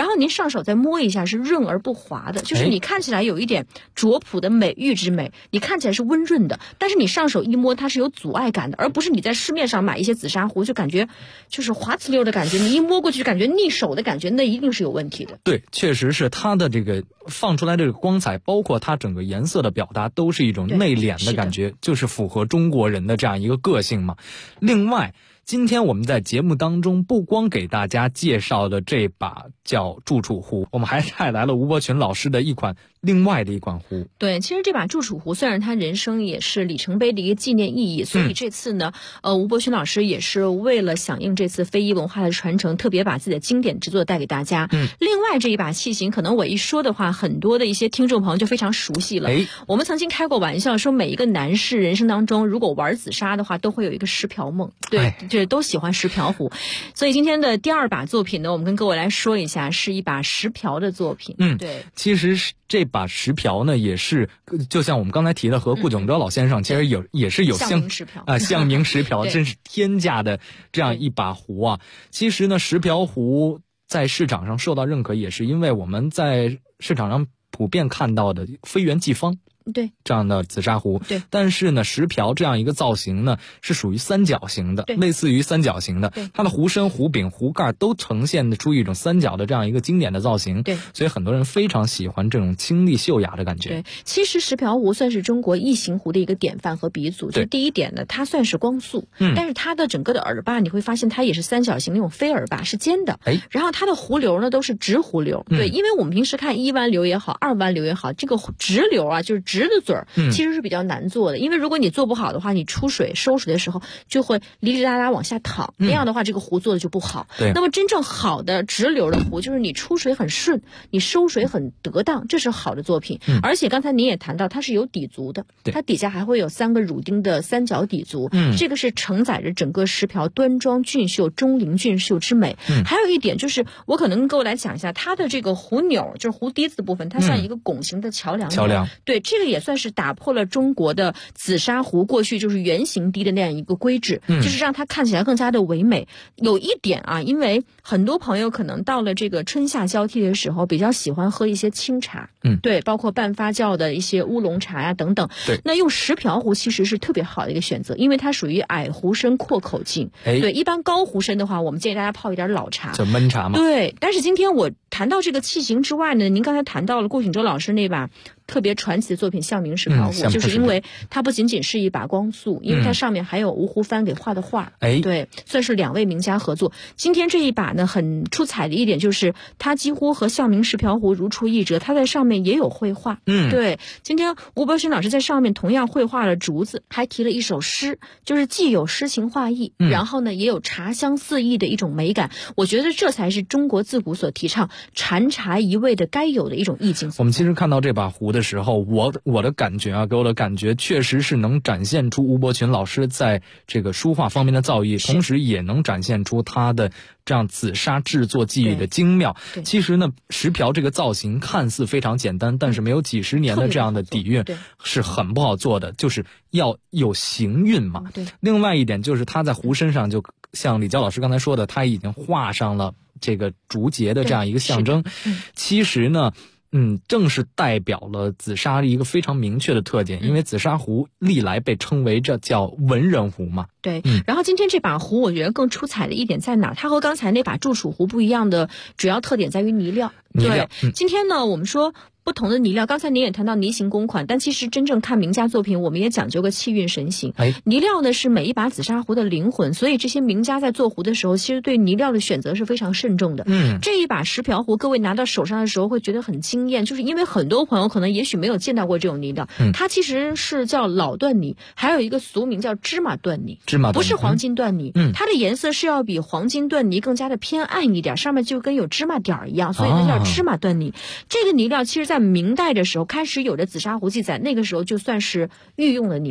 然后您上手再摸一下是润而不滑的，就是你看起来有一点拙朴的美玉之美，你看起来是温润的，但是你上手一摸它是有阻碍感的，而不是你在市面上买一些紫砂壶就感觉就是滑呲溜的感觉，你一摸过去感觉腻手的感觉，那一定是有问题的。 对，确实是它的这个放出来这个光彩，包括它整个颜色的表达，都是一种内敛的感觉，就是符合中国人的这样一个个性嘛。另外，今天我们在节目当中不光给大家介绍的这把叫祝楚壶，我们还带来了吴伯群老师的另外的一款壶。 对，其实这把祝楚壶虽然他人生也是里程碑的一个纪念意义，所以这次呢，吴伯群老师也是为了响应这次非遗文化的传承，特别把自己的经典之作带给大家。另外这一把器型，可能我一说的话，很多的一些听众朋友就非常熟悉了。我们曾经开过玩笑说，每一个男士人生当中，如果玩紫砂的话，都会有一个石瓢梦。对，就是都喜欢石瓢壶。所以今天的第二把作品呢，我们跟各位来说一下，是一把石瓢的作品。对， 其实这把石瓢呢，也是就像我们刚才提的，和顾炯哲老先生其实也是有象名石瓢象名石瓢真是天价的这样一把壶啊。其实呢，石瓢壶在市场上受到认可，也是因为我们在市场上普遍看到的飞圆济方对这样的紫砂壶， 对， 但是呢，石瓢这样一个造型呢，是属于三角形的，类似于三角形的，它的壶身、壶柄、壶盖都呈现出一种三角的这样一个经典的造型， 对， 所以很多人非常喜欢这种清丽秀雅的感觉。 对，其实石瓢壶算是中国异形壶的一个典范和鼻祖。就第一点呢，它算是光速，但是它的整个的耳把你会发现它也是三角形那种飞耳把，是尖的，然后它的壶流呢都是直壶流，对，因为我们平时看一弯流也好，二弯流也好，这个直流啊，就是直的嘴儿，其实是比较难做的，因为如果你做不好的话，你出水收水的时候就会哩哩啦啦往下淌，那样的话这个壶做的就不好。 对， 那么真正好的直流的壶，就是你出水很顺，你收水很得当，这是好的作品。而且刚才您也谈到，它是有底足的，它底下还会有3个乳钉的三角底足，这个是承载着整个石瓢端庄俊秀、钟灵俊秀之美。还有一点就是，我可能跟各位来讲一下，它的这个壶钮，就是壶底子的部分，它像一个拱形的桥梁。对，这个也算是打破了中国的紫砂壶过去就是圆形滴的那样一个规制，就是让它看起来更加的唯美。有一点啊，因为很多朋友可能到了这个春夏交替的时候，比较喜欢喝一些清茶，对，包括半发酵的一些乌龙茶呀等等。 对， 那用石瓢壶其实是特别好的一个选择，因为它属于矮壶身阔口径。对，一般高壶身的话，我们建议大家泡一点老茶， 就闷茶嘛。 对，但是今天我谈到这个器型之外呢，您刚才谈到了顾景舟老师那把特别传奇的作品象名石瓢壶，就是因为它不仅仅是一把光速，因为它上面还有吴湖帆给画的画，对，算是2位名家合作。今天这一把呢，很出彩的一点就是它几乎和象名石瓢壶如出一辙，它在上面也有绘画，对，今天吴伯勋老师在上面同样绘画了竹子，还提了一首诗，就是既有诗情画意，然后呢也有茶香四溢的一种美感。我觉得这才是中国自古所提倡禅茶一味的该有的一种意境。 我们其实看到这把壶的时候，我的感觉啊，给我的感觉确实是能展现出吴伯群老师在这个书画方面的造诣，同时也能展现出他的这样紫砂制作技艺的精妙。其实呢，石瓢这个造型看似非常简单，但是没有几十年的这样的底蕴是很不好做的，就是要有行韵嘛。另外一点就是他在壶身上，就像李娇老师刚才说的，他已经画上了这个竹节的这样一个象征。其实呢，正是代表了紫砂一个非常明确的特点，因为紫砂壶历来被称为这叫文人壶嘛。 对，然后今天这把壶我觉得更出彩的一点在哪儿？它和刚才那把祝楚壶不一样的主要特点在于泥料。对，今天呢我们说不同的泥料，刚才您也谈到泥形公款，但其实真正看名家作品，我们也讲究个气韵神形。泥料呢是每一把紫砂壶的灵魂，所以这些名家在做壶的时候，其实对泥料的选择是非常慎重的。这一把石瓢壶，各位拿到手上的时候会觉得很惊艳，就是因为很多朋友可能也许没有见到过这种泥料，它其实是叫老缎泥，还有一个俗名叫芝麻缎泥，不是黄金缎泥。它的颜色是要比黄金缎泥更加的偏暗一点，上面就跟有芝麻点儿一样，所以它叫芝麻缎泥。这个泥料其实在明代的时候开始有的紫砂壶记载，那个时候就算是御用的泥料。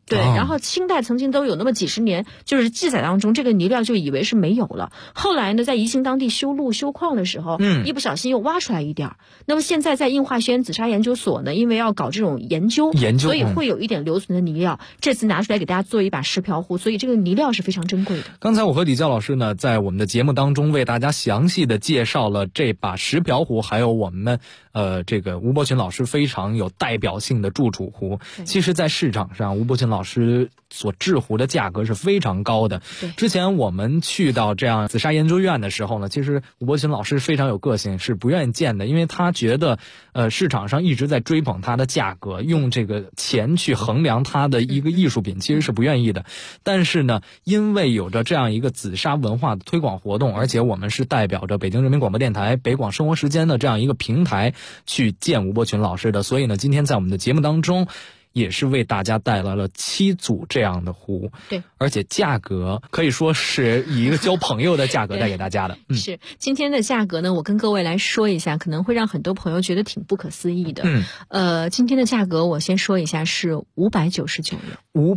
对，然后清代曾经都有那么几十年，就是记载当中这个泥料就以为是没有了。后来呢，在宜兴当地修路修矿的时候，一不小心又挖出来一点。那么现在在应化学院紫砂研究所呢，因为要搞这种研究，所以会有一点留存的泥料。这次拿出来给大家做一把石瓢壶，所以这个泥料是非常珍贵的。 刚才我和李教老师呢，在我们的节目当中为大家详细的介绍了这把石瓢壶，还有我们这个吴伯群老师非常有代表性的祝楚壶。其实在市场上，吴伯群老师所制壶的价格是非常高的。之前我们去到这样紫砂研究院的时候呢，其实吴伯群老师非常有个性，是不愿意见的，因为他觉得市场上一直在追捧它的价格，用这个钱去衡量它的一个艺术品，其实是不愿意的。但是呢，因为有着这样一个紫砂文化的推广活动，而且我们是代表着北京人民广播电台北广生活时间的这样一个平台去见吴伯群老师的，所以呢，今天在我们的节目当中也是为大家带来了7组这样的壶， 对， 而且价格可以说是以一个交朋友的价格带给大家的。 是今天的价格呢，我跟各位来说一下，可能会让很多朋友觉得挺不可思议的。今天的价格我先说一下是599元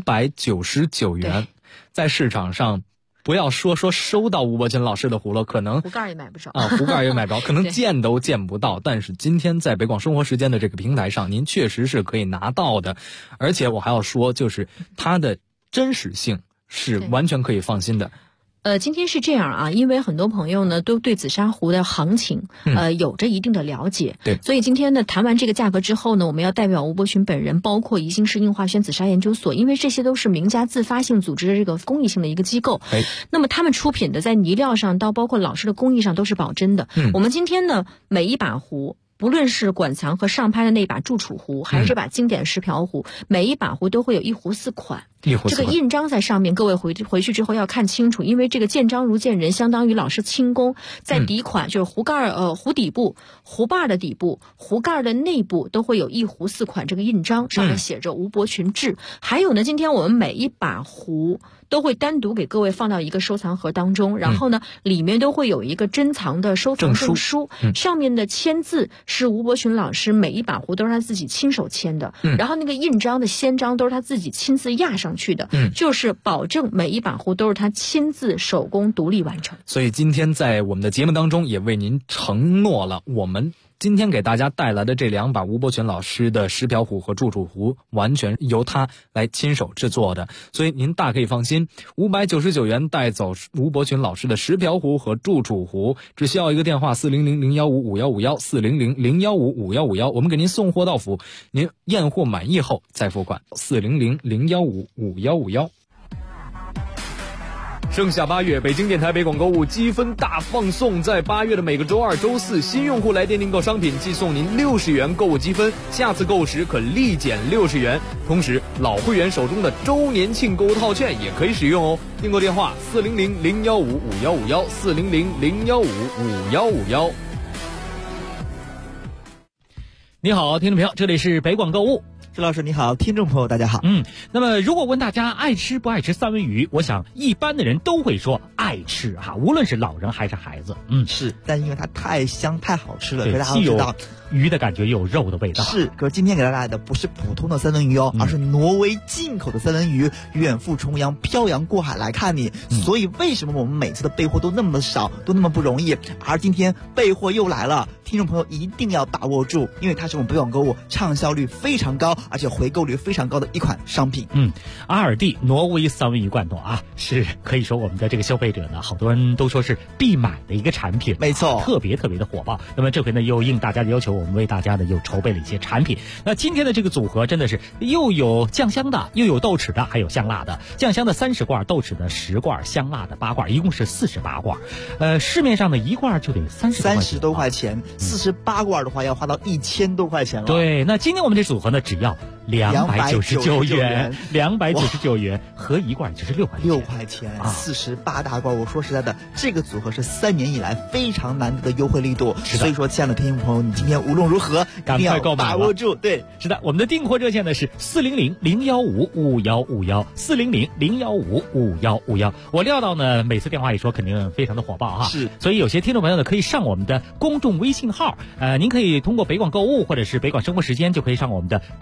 ，599元，在市场上。不要说收到吴伯群老师的壶了，可能壶盖也买不着壶盖也买不着，可能见都见不到。但是今天在北广生活时间的这个平台上，您确实是可以拿到的。而且我还要说，就是它的真实性是完全可以放心的。 今天是这样啊，因为很多朋友呢都对紫砂壶的行情有着一定的了解， 对， 所以今天呢谈完这个价格之后呢，我们要代表吴伯群本人，包括宜兴市应化学院紫砂研究所，因为这些都是名家自发性组织的这个公益性的一个机构，那么他们出品的在泥料上到包括老师的工艺上都是保真的。我们今天呢每一把壶，不论是馆藏和上拍的那把祝楚壶，还是这把经典石瓢壶，每一把壶都会有1壶4款。这个印章在上面，各位回去之后要看清楚，因为这个见章如见人，相当于老师亲工。在底款就是壶盖壶底部、壶把的底部、壶盖的内部都会有1壶4款这个印章，上面写着吴伯群制。还有呢，今天我们每一把壶都会单独给各位放到一个收藏盒当中，然后呢，里面都会有一个珍藏的收藏证书，上面的签字是吴伯群老师每一把壶都是他自己亲手签的，然后那个印章的先章都是他自己亲自压上去的，就是保证每一把壶都是他亲自手工独立完成。 所以今天在我们的节目当中也为您承诺了，我们今天给大家带来的这2把吴伯群老师的石瓢壶和祝楚壶，完全由他来亲手制作的，所以您大可以放心，599元带走吴伯群老师的石瓢壶和祝楚壶，只需要一个电话400-015-5151 400-015-5151，我们给您送货到府，您验货满意后再付款，400-015-5151。盛夏8月，北京电台北广购物积分大放送，在8月的每个周2、周4，新用户来电订购商品，即送您60元购物积分，下次购物时可立减60元。同时，老会员手中的周年庆购物套券也可以使用哦。订购电话400-015-5151 400-015-5151。你好，听众朋友，这里是北广购物。 朱老师你好，听众朋友大家好。 那么如果问大家爱吃不爱吃三文鱼，我想一般的人都会说爱吃哈，无论是老人还是孩子。 是，但因为它太香太好吃了，大家都知道鱼的感觉又有肉的味道。 是，可是今天给大家的不是普通的三文鱼哦，而是挪威进口的三文鱼，远赴重洋漂洋过海来看你。所以为什么我们每次的备货都那么的少，都那么不容易，而今天备货又来了，听众朋友一定要把握住，因为它是我们北广购物畅销率非常高，而且回购率非常高的一款商品。 阿尔蒂挪威三文鱼罐头啊，是可以说我们的这个消费者呢，好多人都说是必买的一个产品， 没错， 特别的火爆。那么这回呢，又应大家的要求，我们为大家呢又筹备了一些产品。那今天的这个组合真的是又有酱香的，又有豆豉的，还有香辣的。酱香的30罐，豆豉的10罐，香辣的8罐，一共是48罐。市面上的一罐就得30 多块钱，48罐的话要花到1000多块钱了。 对，那今天我们这组合呢，只要299元，299元，合一罐就是6块钱 ，48大罐。我说实在的，这个组合是3年以来非常难得的优惠力度。所以说，亲爱的听众朋友，你今天无论如何赶快购买， 把握住。对， 是的，我们的订货热线呢是400-015-5151 400-015-5151。我料到呢，每次电话一说肯定非常的火爆哈。 是， 所以有些听众朋友呢可以上我们的公众微信号，您可以通过北广购物或者是北广生活时间，就可以上我们的公众微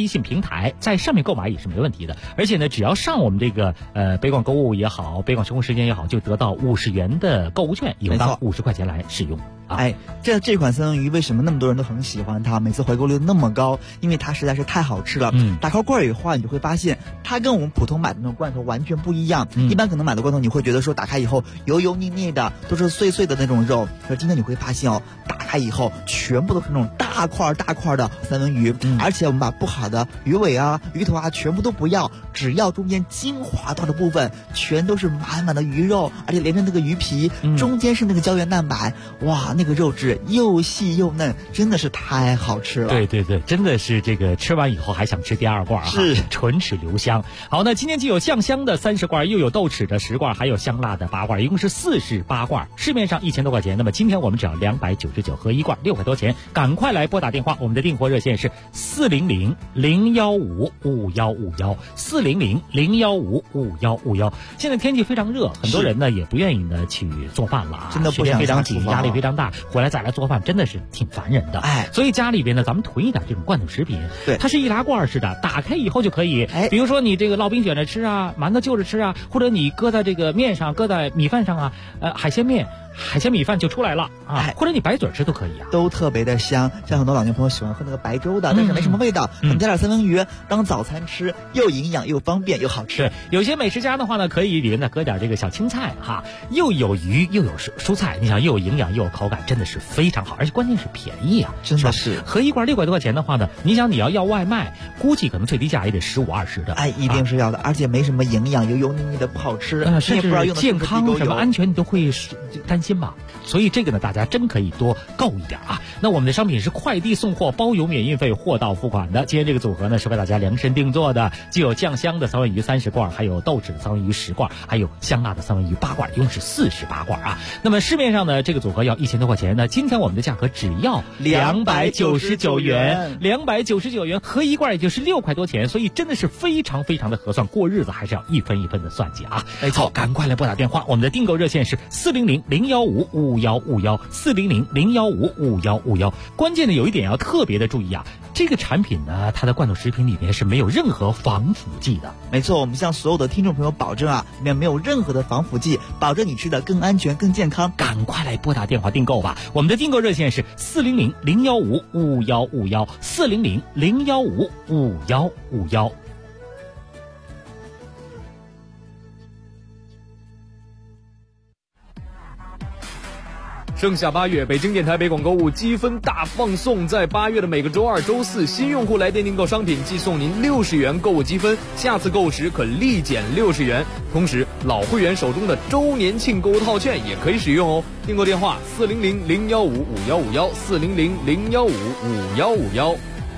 信平台，在上面购买也是没问题的。而且呢，只要上我们这个北广购物也好，北广生活时间也好，就得到50元的购物券，以后当50块钱来使用。 哎，这款三文鱼为什么那么多人都很喜欢它，每次回购率那么高？因为它实在是太好吃了。打开罐以后，你就会发现它跟我们普通买的那种罐头完全不一样。一般可能买的罐头你会觉得说打开以后油油腻腻的，都是碎碎的那种肉。可是今天你会发现哦，打开以后全部都是那种大块的三文鱼，而且我们把不好的鱼尾啊、鱼头啊全部都不要，只要中间精华到的部分，全都是满满的鱼肉，而且连着那个鱼皮，中间是那个胶原蛋白，哇！那个肉质又细又嫩，真的是太好吃了。 对，真的是这个吃完以后还想吃第二罐啊， 是唇齿留香。好，那今天既有酱香的30罐，又有豆豉的10罐，还有香辣的8罐，一共是48罐，市面上1000多块钱。那么今天我们只要299合一罐，6块多钱，赶快来拨打电话，我们的订货热线是400-015-5151，400-015-5151。现在天气非常热，很多人呢也不愿意呢去做饭了啊， 真的不想非常紧，压力非常大，回来再来做饭真的是挺烦人的。所以家里边呢，咱们囤一点这种罐头食品， 对， 它是易拉罐式的，打开以后就可以，比如说你这个烙饼卷着吃啊，馒头就着吃啊，或者你搁在这个面上，搁在米饭上啊，海鲜米饭就出来了啊，或者你白嘴吃都可以啊， 都特别的香。像很多老年朋友喜欢喝那个白粥的，但是没什么味道，我们加点三文鱼当早餐吃，又营养又方便又好吃。 对，有些美食家的话呢，可以里面呢搁点这个小青菜哈，又有鱼又有蔬菜，你想又有营养又有口感，真的是非常好，而且关键是便宜啊， 真的是。 合一罐6块多块钱的话呢，你想你要外卖，估计可能最低价也得15、20的。 一定是要的，而且没什么营养，油油腻腻的不好吃， 甚至健康什么安全你都会担心吧。所以这个呢，大家真可以多购一点啊。那我们的商品是快递送货，包邮免运费，货到付款的。今天这个组合呢是为大家量身定做的，既有酱香的三文鱼30罐，还有豆豉的三文鱼10罐，还有香辣的三文鱼8罐，一共是48罐啊。那么市面上呢这个组合要1000多块钱呢，今天我们的价格只要299元，299元合一罐也就是6块多钱，所以真的是非常非常的合算，过日子还是要一分一分的算计啊。好，赶快来拨打电话，我们的订购热线是400-015-5151，400-015-5151。关键的有一点要特别的注意啊，这个产品呢，它的罐头食品里面是没有任何防腐剂的。 没错，我们向所有的听众朋友保证啊，里面没有任何的防腐剂，保证你吃的更安全、更健康。 赶快来拨打电话订购吧！我们的订购热线是400-015-5151，400-015-5151。 盛夏8月，北京电台北广购物积分大放送，在8月的每个周2、周4，新用户来电订购商品，即送您60元购物积分，下次购物时可立减60元。同时，老会员手中的周年庆购物套券也可以使用哦。订购电话400-015-5151，400-015-5151。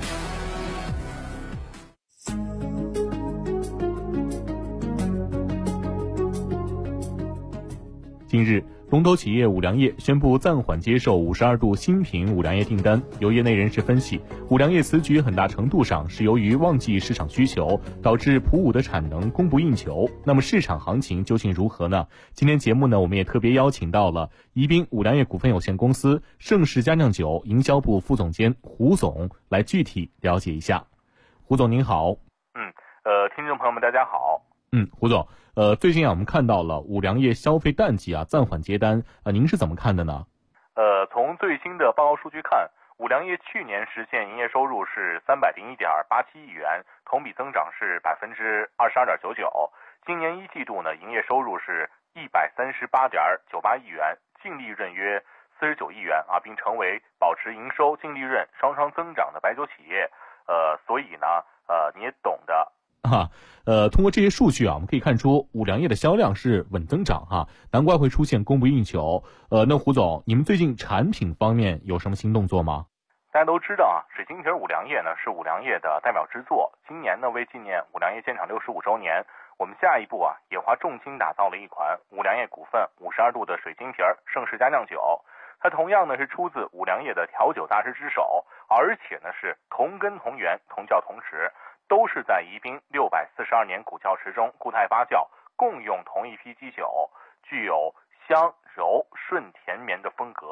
近日，龙头企业五粮液宣布暂缓接受52度新品五粮液订单。有业内人士分析，五粮液此举很大程度上是由于旺季市场需求，导致普五的产能供不应求。那么市场行情究竟如何呢？今天节目呢，我们也特别邀请到了宜宾五粮液股份有限公司盛世佳酿酒营销部副总监胡总来具体了解一下。胡总您好。 听众朋友们大家好。 胡总，最近我们看到了五粮液消费淡季暂缓接单，您是怎么看的呢？ 从最新的报告数据看，五粮液去年实现营业收入是301.87亿元，同比增长是22.99%。今年一季度呢，营业收入是138.98亿元，净利润约49亿元啊，并成为保持营收、净利润双双增长的白酒企业。所以呢，你也懂的。 通过这些数据我们可以看出五粮液的销量是稳增长难怪会出现供不应求。那胡总，你们最近产品方面有什么新动作吗？ 大家都知道水晶瓶五粮液呢是五粮液的代表之作。今年呢为纪念五粮液建厂65周年，我们下一步也花重金打造了一款五粮液股份52度的水晶瓶盛世佳酿酒。它同样呢是出自五粮液的调酒大师之手，而且呢是同根同源、同窖同池，都是在宜宾642年古窖池中固态发酵，共用同一批基酒，具有香柔顺甜绵的风格。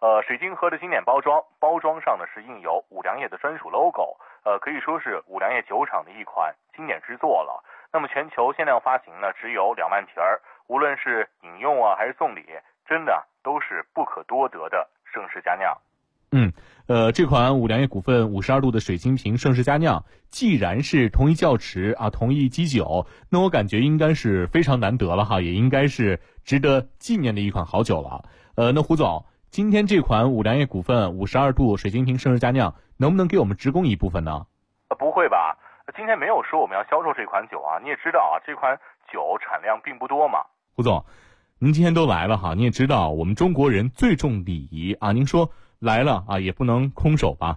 水晶盒的经典包装，包装上呢是印有五粮液的专属 logo，可以说是五粮液酒厂的一款经典之作了。那么全球限量发行呢只有2万瓶，无论是饮用啊还是送礼，真的都是不可多得的盛世佳酿。 这款五粮液股份52度的水晶瓶盛世佳酿，既然是同一窖池啊，同一基酒，那我感觉应该是非常难得了哈，也应该是值得纪念的一款好酒了。那胡总，今天这款五粮液股份52度水晶瓶盛世佳酿，能不能给我们直供一部分呢？ 不会吧，今天没有说我们要销售这款酒啊，你也知道啊，这款酒产量并不多嘛。 胡总，您今天都来了哈，你也知道我们中国人最重礼仪啊，您说来了啊，也不能空手吧？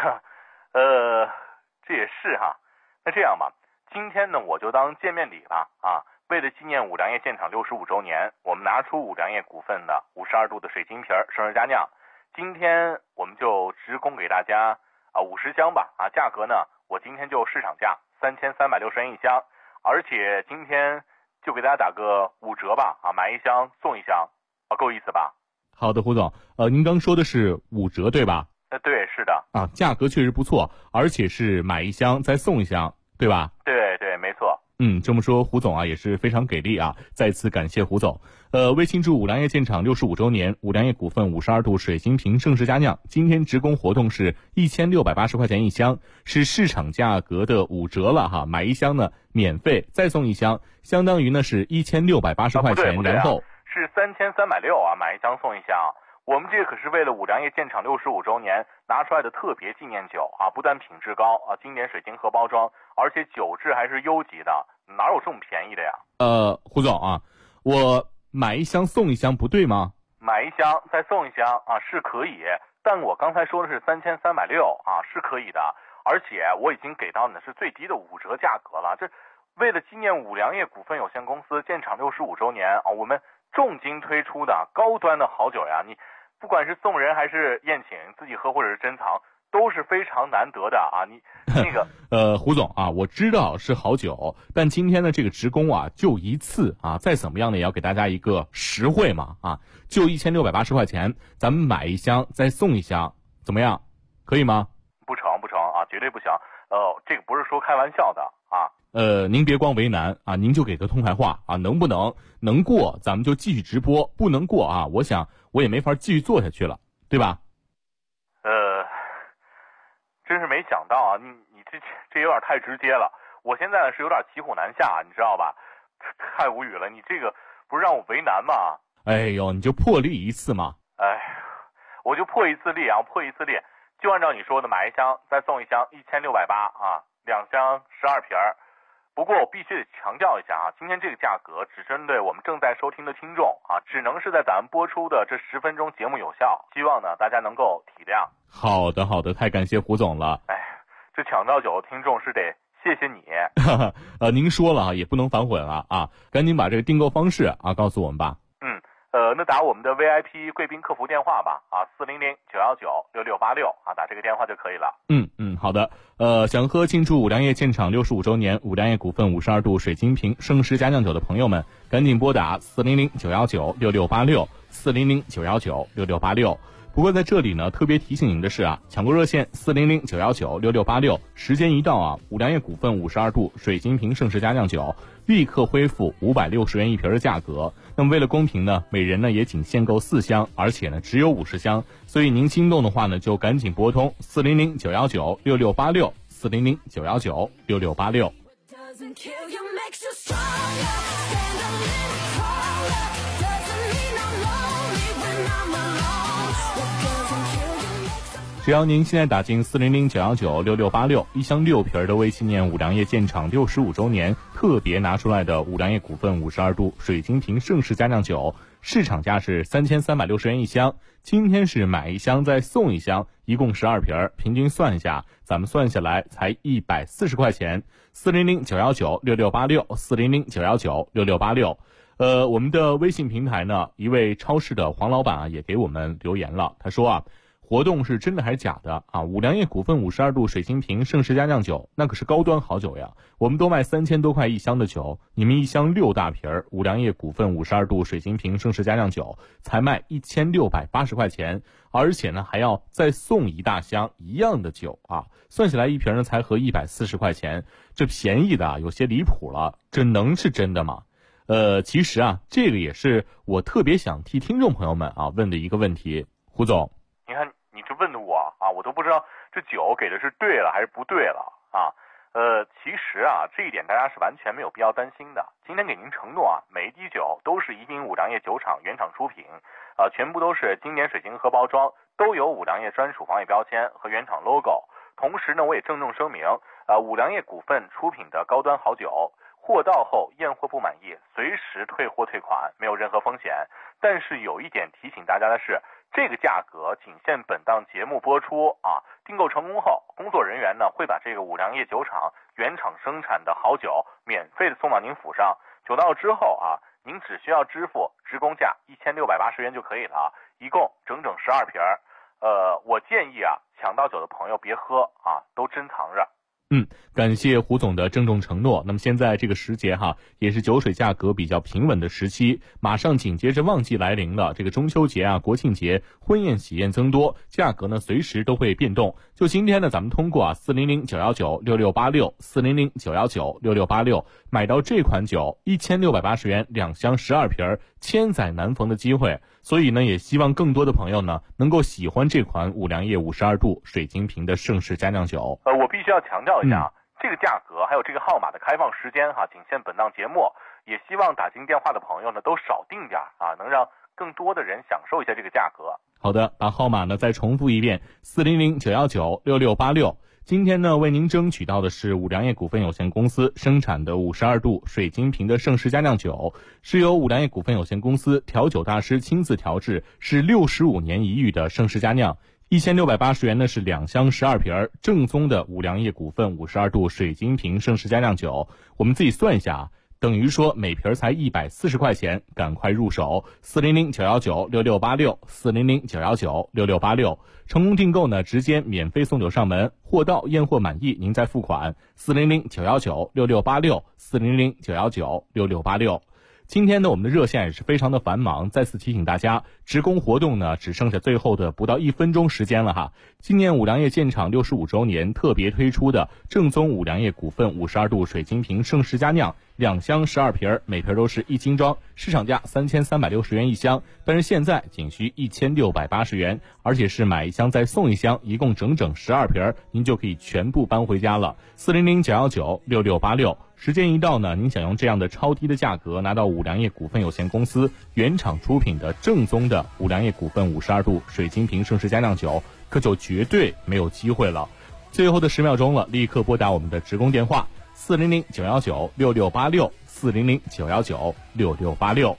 这也是哈。那这样吧，今天呢我就当见面礼吧啊。为了纪念五粮液建厂65周年，我们拿出五粮液股份的52度的水晶瓶盛世佳酿，今天我们就直供给大家50箱吧啊，价格呢我今天就市场价3360元一箱，而且今天就给大家打个5折吧啊，买1箱送1箱啊，够意思吧？ 好的，胡总，您刚说的是5折对吧？ 对，是的。 啊，价格确实不错，而且是买1箱再送1箱，对吧？ 对对，没错。 这么说胡总啊也是非常给力啊，再次感谢胡总。为庆祝五粮液建厂65周年，五粮液股份52度水晶瓶盛世佳酿今天直供活动是1680块钱一箱，是市场价格的5折了哈，买1箱呢免费再送1箱，相当于呢是1680块钱，然后是3360啊，买1箱送1箱。我们这可是为了五粮液建厂65周年拿出来的特别纪念酒啊，不但品质高啊，经典水晶盒包装，而且酒质还是优级的，哪有这么便宜的呀？ 胡总啊，我买1箱送1箱不对吗？ 买1箱再送1箱啊是可以，但我刚才说的是3360啊，是可以的，而且我已经给到你的是最低的5折价格了。这为了纪念五粮液股份有限公司建厂65周年啊，我们重金推出的高端的好酒呀，你不管是送人还是宴请，自己喝或者是珍藏，都是非常难得的啊！你那个胡总啊，我知道是好酒，但今天的这个直供啊，就一次啊，再怎么样呢，也要给大家一个实惠嘛啊，就1680块钱，咱们买1箱再送1箱，怎么样？可以吗？ 不成啊，绝对不行。这个不是说开玩笑的啊。 您别光为难啊，您就给个痛快话啊，能不能过，咱们就继续直播；不能过啊，我想我也没法继续做下去了，对吧？ 真是没想到啊，你这有点太直接了。我现在呢是有点骑虎难下，你知道吧？太无语了，你这个不是让我为难吗？ 哎呦，你就破例一次嘛。 我就破一次例啊，破一次例，就按照你说的，买1箱再送1箱，1680啊，2箱12瓶。不过我必须得强调一下啊，今天这个价格只针对我们正在收听的听众啊，只能是在咱们播出的这10分钟节目有效，希望呢大家能够体谅。 好的，太感谢胡总了。 这抢到酒的听众是得谢谢你。 您说了啊，也不能反悔了啊，赶紧把这个订购方式啊告诉我们吧。 那打我们的 VIP 贵宾客服电话吧啊，400-919-6686啊，打这个电话就可以了。 好的。想喝庆祝五粮液建厂65周年五粮液股份52度水晶瓶盛世佳酿酒的朋友们，赶紧拨打400-919-6686 400-919-6686。不过在这里呢，特别提醒您的是啊，抢购热线400-919-6686，时间一到啊，五粮液股份52度水晶瓶盛世佳酿酒立刻恢复560元一瓶的价格。那么为了公平呢，每人呢也仅限购4箱，而且呢只有50箱，所以您心动的话呢，就赶紧拨通400-919-6686 400-919-6686。只要您现在打进400-919-6686，一箱6瓶的为纪念五粮液建厂65周年特别拿出来的五粮液股份52度水晶瓶盛世佳酿酒，市场价是3360元一箱，今天是买1箱再送1箱，一共12瓶，平均算一下，咱们算下来才140块钱。400-919-6686 400-919-6686。我们的微信平台呢，一位超市的黄老板啊也给我们留言了，他说啊， 活动是真的还是假的啊？五粮液股份52度水晶瓶盛世佳酿酒，那可是高端好酒呀。我们都卖3000多块一箱的酒，你们一箱6大瓶儿，五粮液股份52度水晶瓶盛世佳酿酒才卖1680块钱，而且呢还要再送一大箱一样的酒啊，算起来一瓶呢才合140块钱，这便宜的啊有些离谱了，这能是真的吗？其实啊，这个也是我特别想替听众朋友们啊问的一个问题。胡总， 你看你这问的我啊，我都不知道这酒给的是对了还是不对了啊。其实啊，这一点大家是完全没有必要担心的。今天给您承诺啊，每一滴酒都是宜宾五粮液酒厂原厂出品，全部都是经典水晶盒包装，都有五粮液专属防伪标签和原厂 logo。同时呢，我也郑重声明，五粮液股份出品的高端好酒，货到后验货不满意，随时退货退款，没有任何风险。但是有一点提醒大家的是，这个价格仅限本档节目播出啊。订购成功后，工作人员呢会把这个五粮液酒厂原厂生产的好酒免费的送到您府上。酒到之后啊，您只需要支付职工价1680元就可以了，一共整整12瓶。我建议啊，抢到酒的朋友别喝啊，都珍藏着。 感谢胡总的郑重承诺。那么现在这个时节哈，也是酒水价格比较平稳的时期，马上紧接着旺季来临了。这个中秋节啊、国庆节，婚宴喜宴增多，价格呢随时都会变动。就今天呢，咱们通过400-919-6686，400-919-6686，买到这款酒1680元2箱12瓶，千载难逢的机会。所以呢，也希望更多的朋友呢能够喜欢这款五粮液52度水晶瓶的盛世佳酿酒。 我必须要强调一下，这个价格还有这个号码的开放时间仅限本档节目，也希望打进电话的朋友呢都少订点啊，能让更多的人享受一下这个价格。 好的，把号码呢再重复一遍，400-919-6686。今天呢，为您争取到的是五粮液股份有限公司生产的52度水晶瓶的盛世佳酿酒，是由五粮液股份有限公司调酒大师亲自调制，是65年一遇的盛世佳酿。1680元呢是2箱12瓶，正宗的五粮液股份52度水晶瓶盛世佳酿酒。我们自己算一下啊，等于说每瓶才140块钱，赶快入手，400-919-6686，400-919-6686。成功订购呢，直接免费送酒上门，货到验货满意您再付款，400-919-6686，400-919-6686。今天呢，我们的热线也是非常的繁忙，再次提醒大家，职工活动呢只剩下最后的不到1分钟时间了哈。今年五粮液建厂65周年特别推出的正宗五粮液股份52度水晶瓶盛世佳酿2箱12瓶，每瓶都是1斤装，市场价3360元一箱，但是现在仅需1680元，而且是买一箱再送一箱，一共整整12瓶，您就可以全部搬回家了。400-919-6686。时间一到呢，您想用这样的超低的价格拿到五粮液股份有限公司原厂出品的正宗的五粮液股份52度水晶瓶盛世佳酿酒，可就绝对没有机会了。最后的10秒钟了，立刻拨打我们的职工电话400-919-6686，400-919-6686。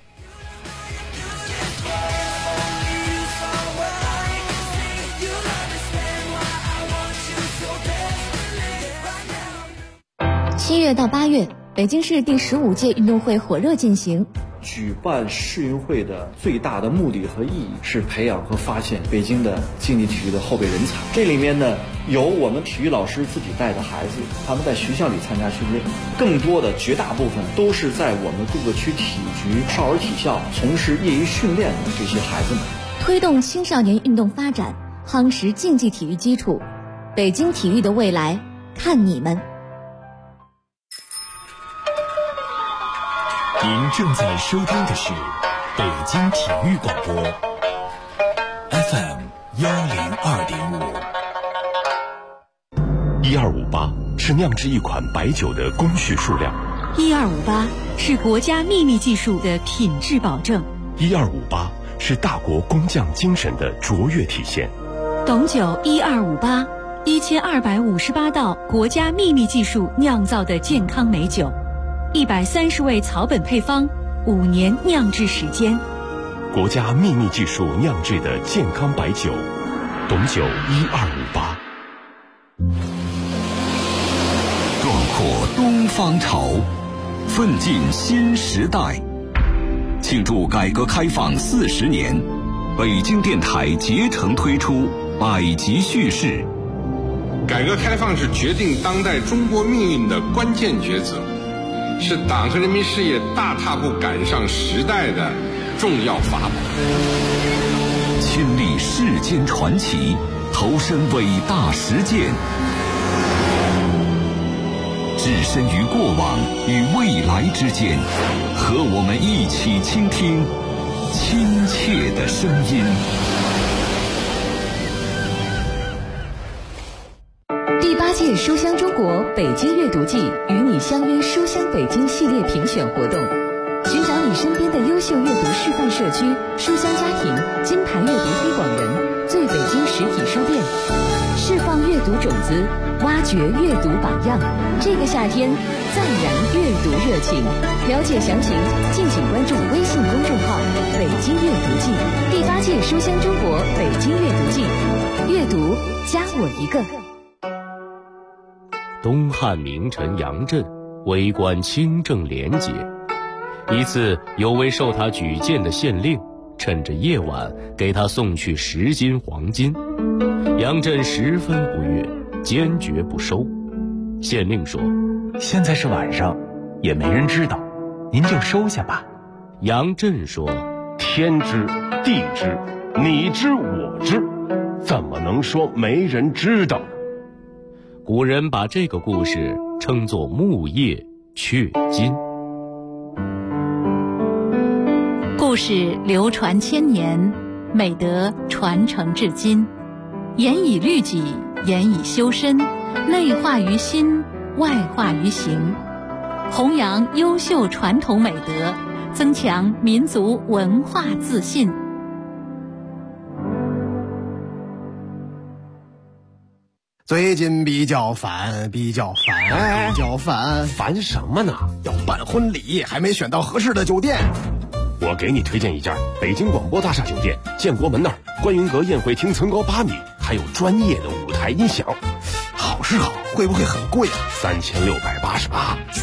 7月到8月，北京市第15届运动会火热进行。 举办世运会的最大的目的和意义是培养和发现北京的竞技体育的后备人才。这里面呢，有我们体育老师自己带的孩子，他们在学校里参加训练，更多的绝大部分都是在我们各个区体局、少儿体校从事业余训练的这些孩子们。 推动青少年运动发展，夯实竞技体育基础，北京体育的未来，看你们。 您正在收听的是北京体育广播 FM 102.5。1258是酿制一款白酒的工序数量 ，1258是国家秘密技术的品质保证 ，1258是大国工匠精神的卓越体现。 董酒1258，1258道国家秘密技术酿造的健康美酒。130味草本配方，5年酿制时间， 国家秘密技术酿制的健康白酒，董酒1258。 壮阔东方潮，奋进新时代。庆祝改革开放40年，北京电台竭诚推出百集叙事。 改革开放是决定当代中国命运的关键抉择，是党和人民事业大踏步赶上时代的重要法宝。 亲历世间传奇，投身伟大实践，置身于过往与未来之间，和我们一起倾听亲切的声音。 第8届书香中国北京阅读季与你相约书香北京系列评选活动，寻找你身边的优秀阅读示范社区、书香家庭、金牌阅读推广人、最北京实体书店，释放阅读种子，挖掘阅读榜样。这个夏天，赞燃阅读热情。了解详情，敬请关注微信公众号“北京阅读季”。第8届书香中国北京阅读季，阅读加我一个。 东汉名臣杨震为官清正廉洁，一次有位受他举荐的县令趁着夜晚给他送去10斤黄金，杨震十分不悦，坚决不收。县令说： 现在是晚上，也没人知道，您就收下吧。 杨震说： 天知地知，你知我知，怎么能说没人知道？ 古人把这个故事称作木叶雀金。 故事流传千年，美德传承至今，严以律己，严以修身，内化于心，外化于行，弘扬优秀传统美德，增强民族文化自信。 最近比较烦， 烦什么呢？ 要办婚礼，还没选到合适的酒店。 我给你推荐一家北京广播大厦酒店，建国门那儿，观云阁宴会厅层高8米，还有专业的舞台音响。 好是好，会不会很贵啊？ 3688。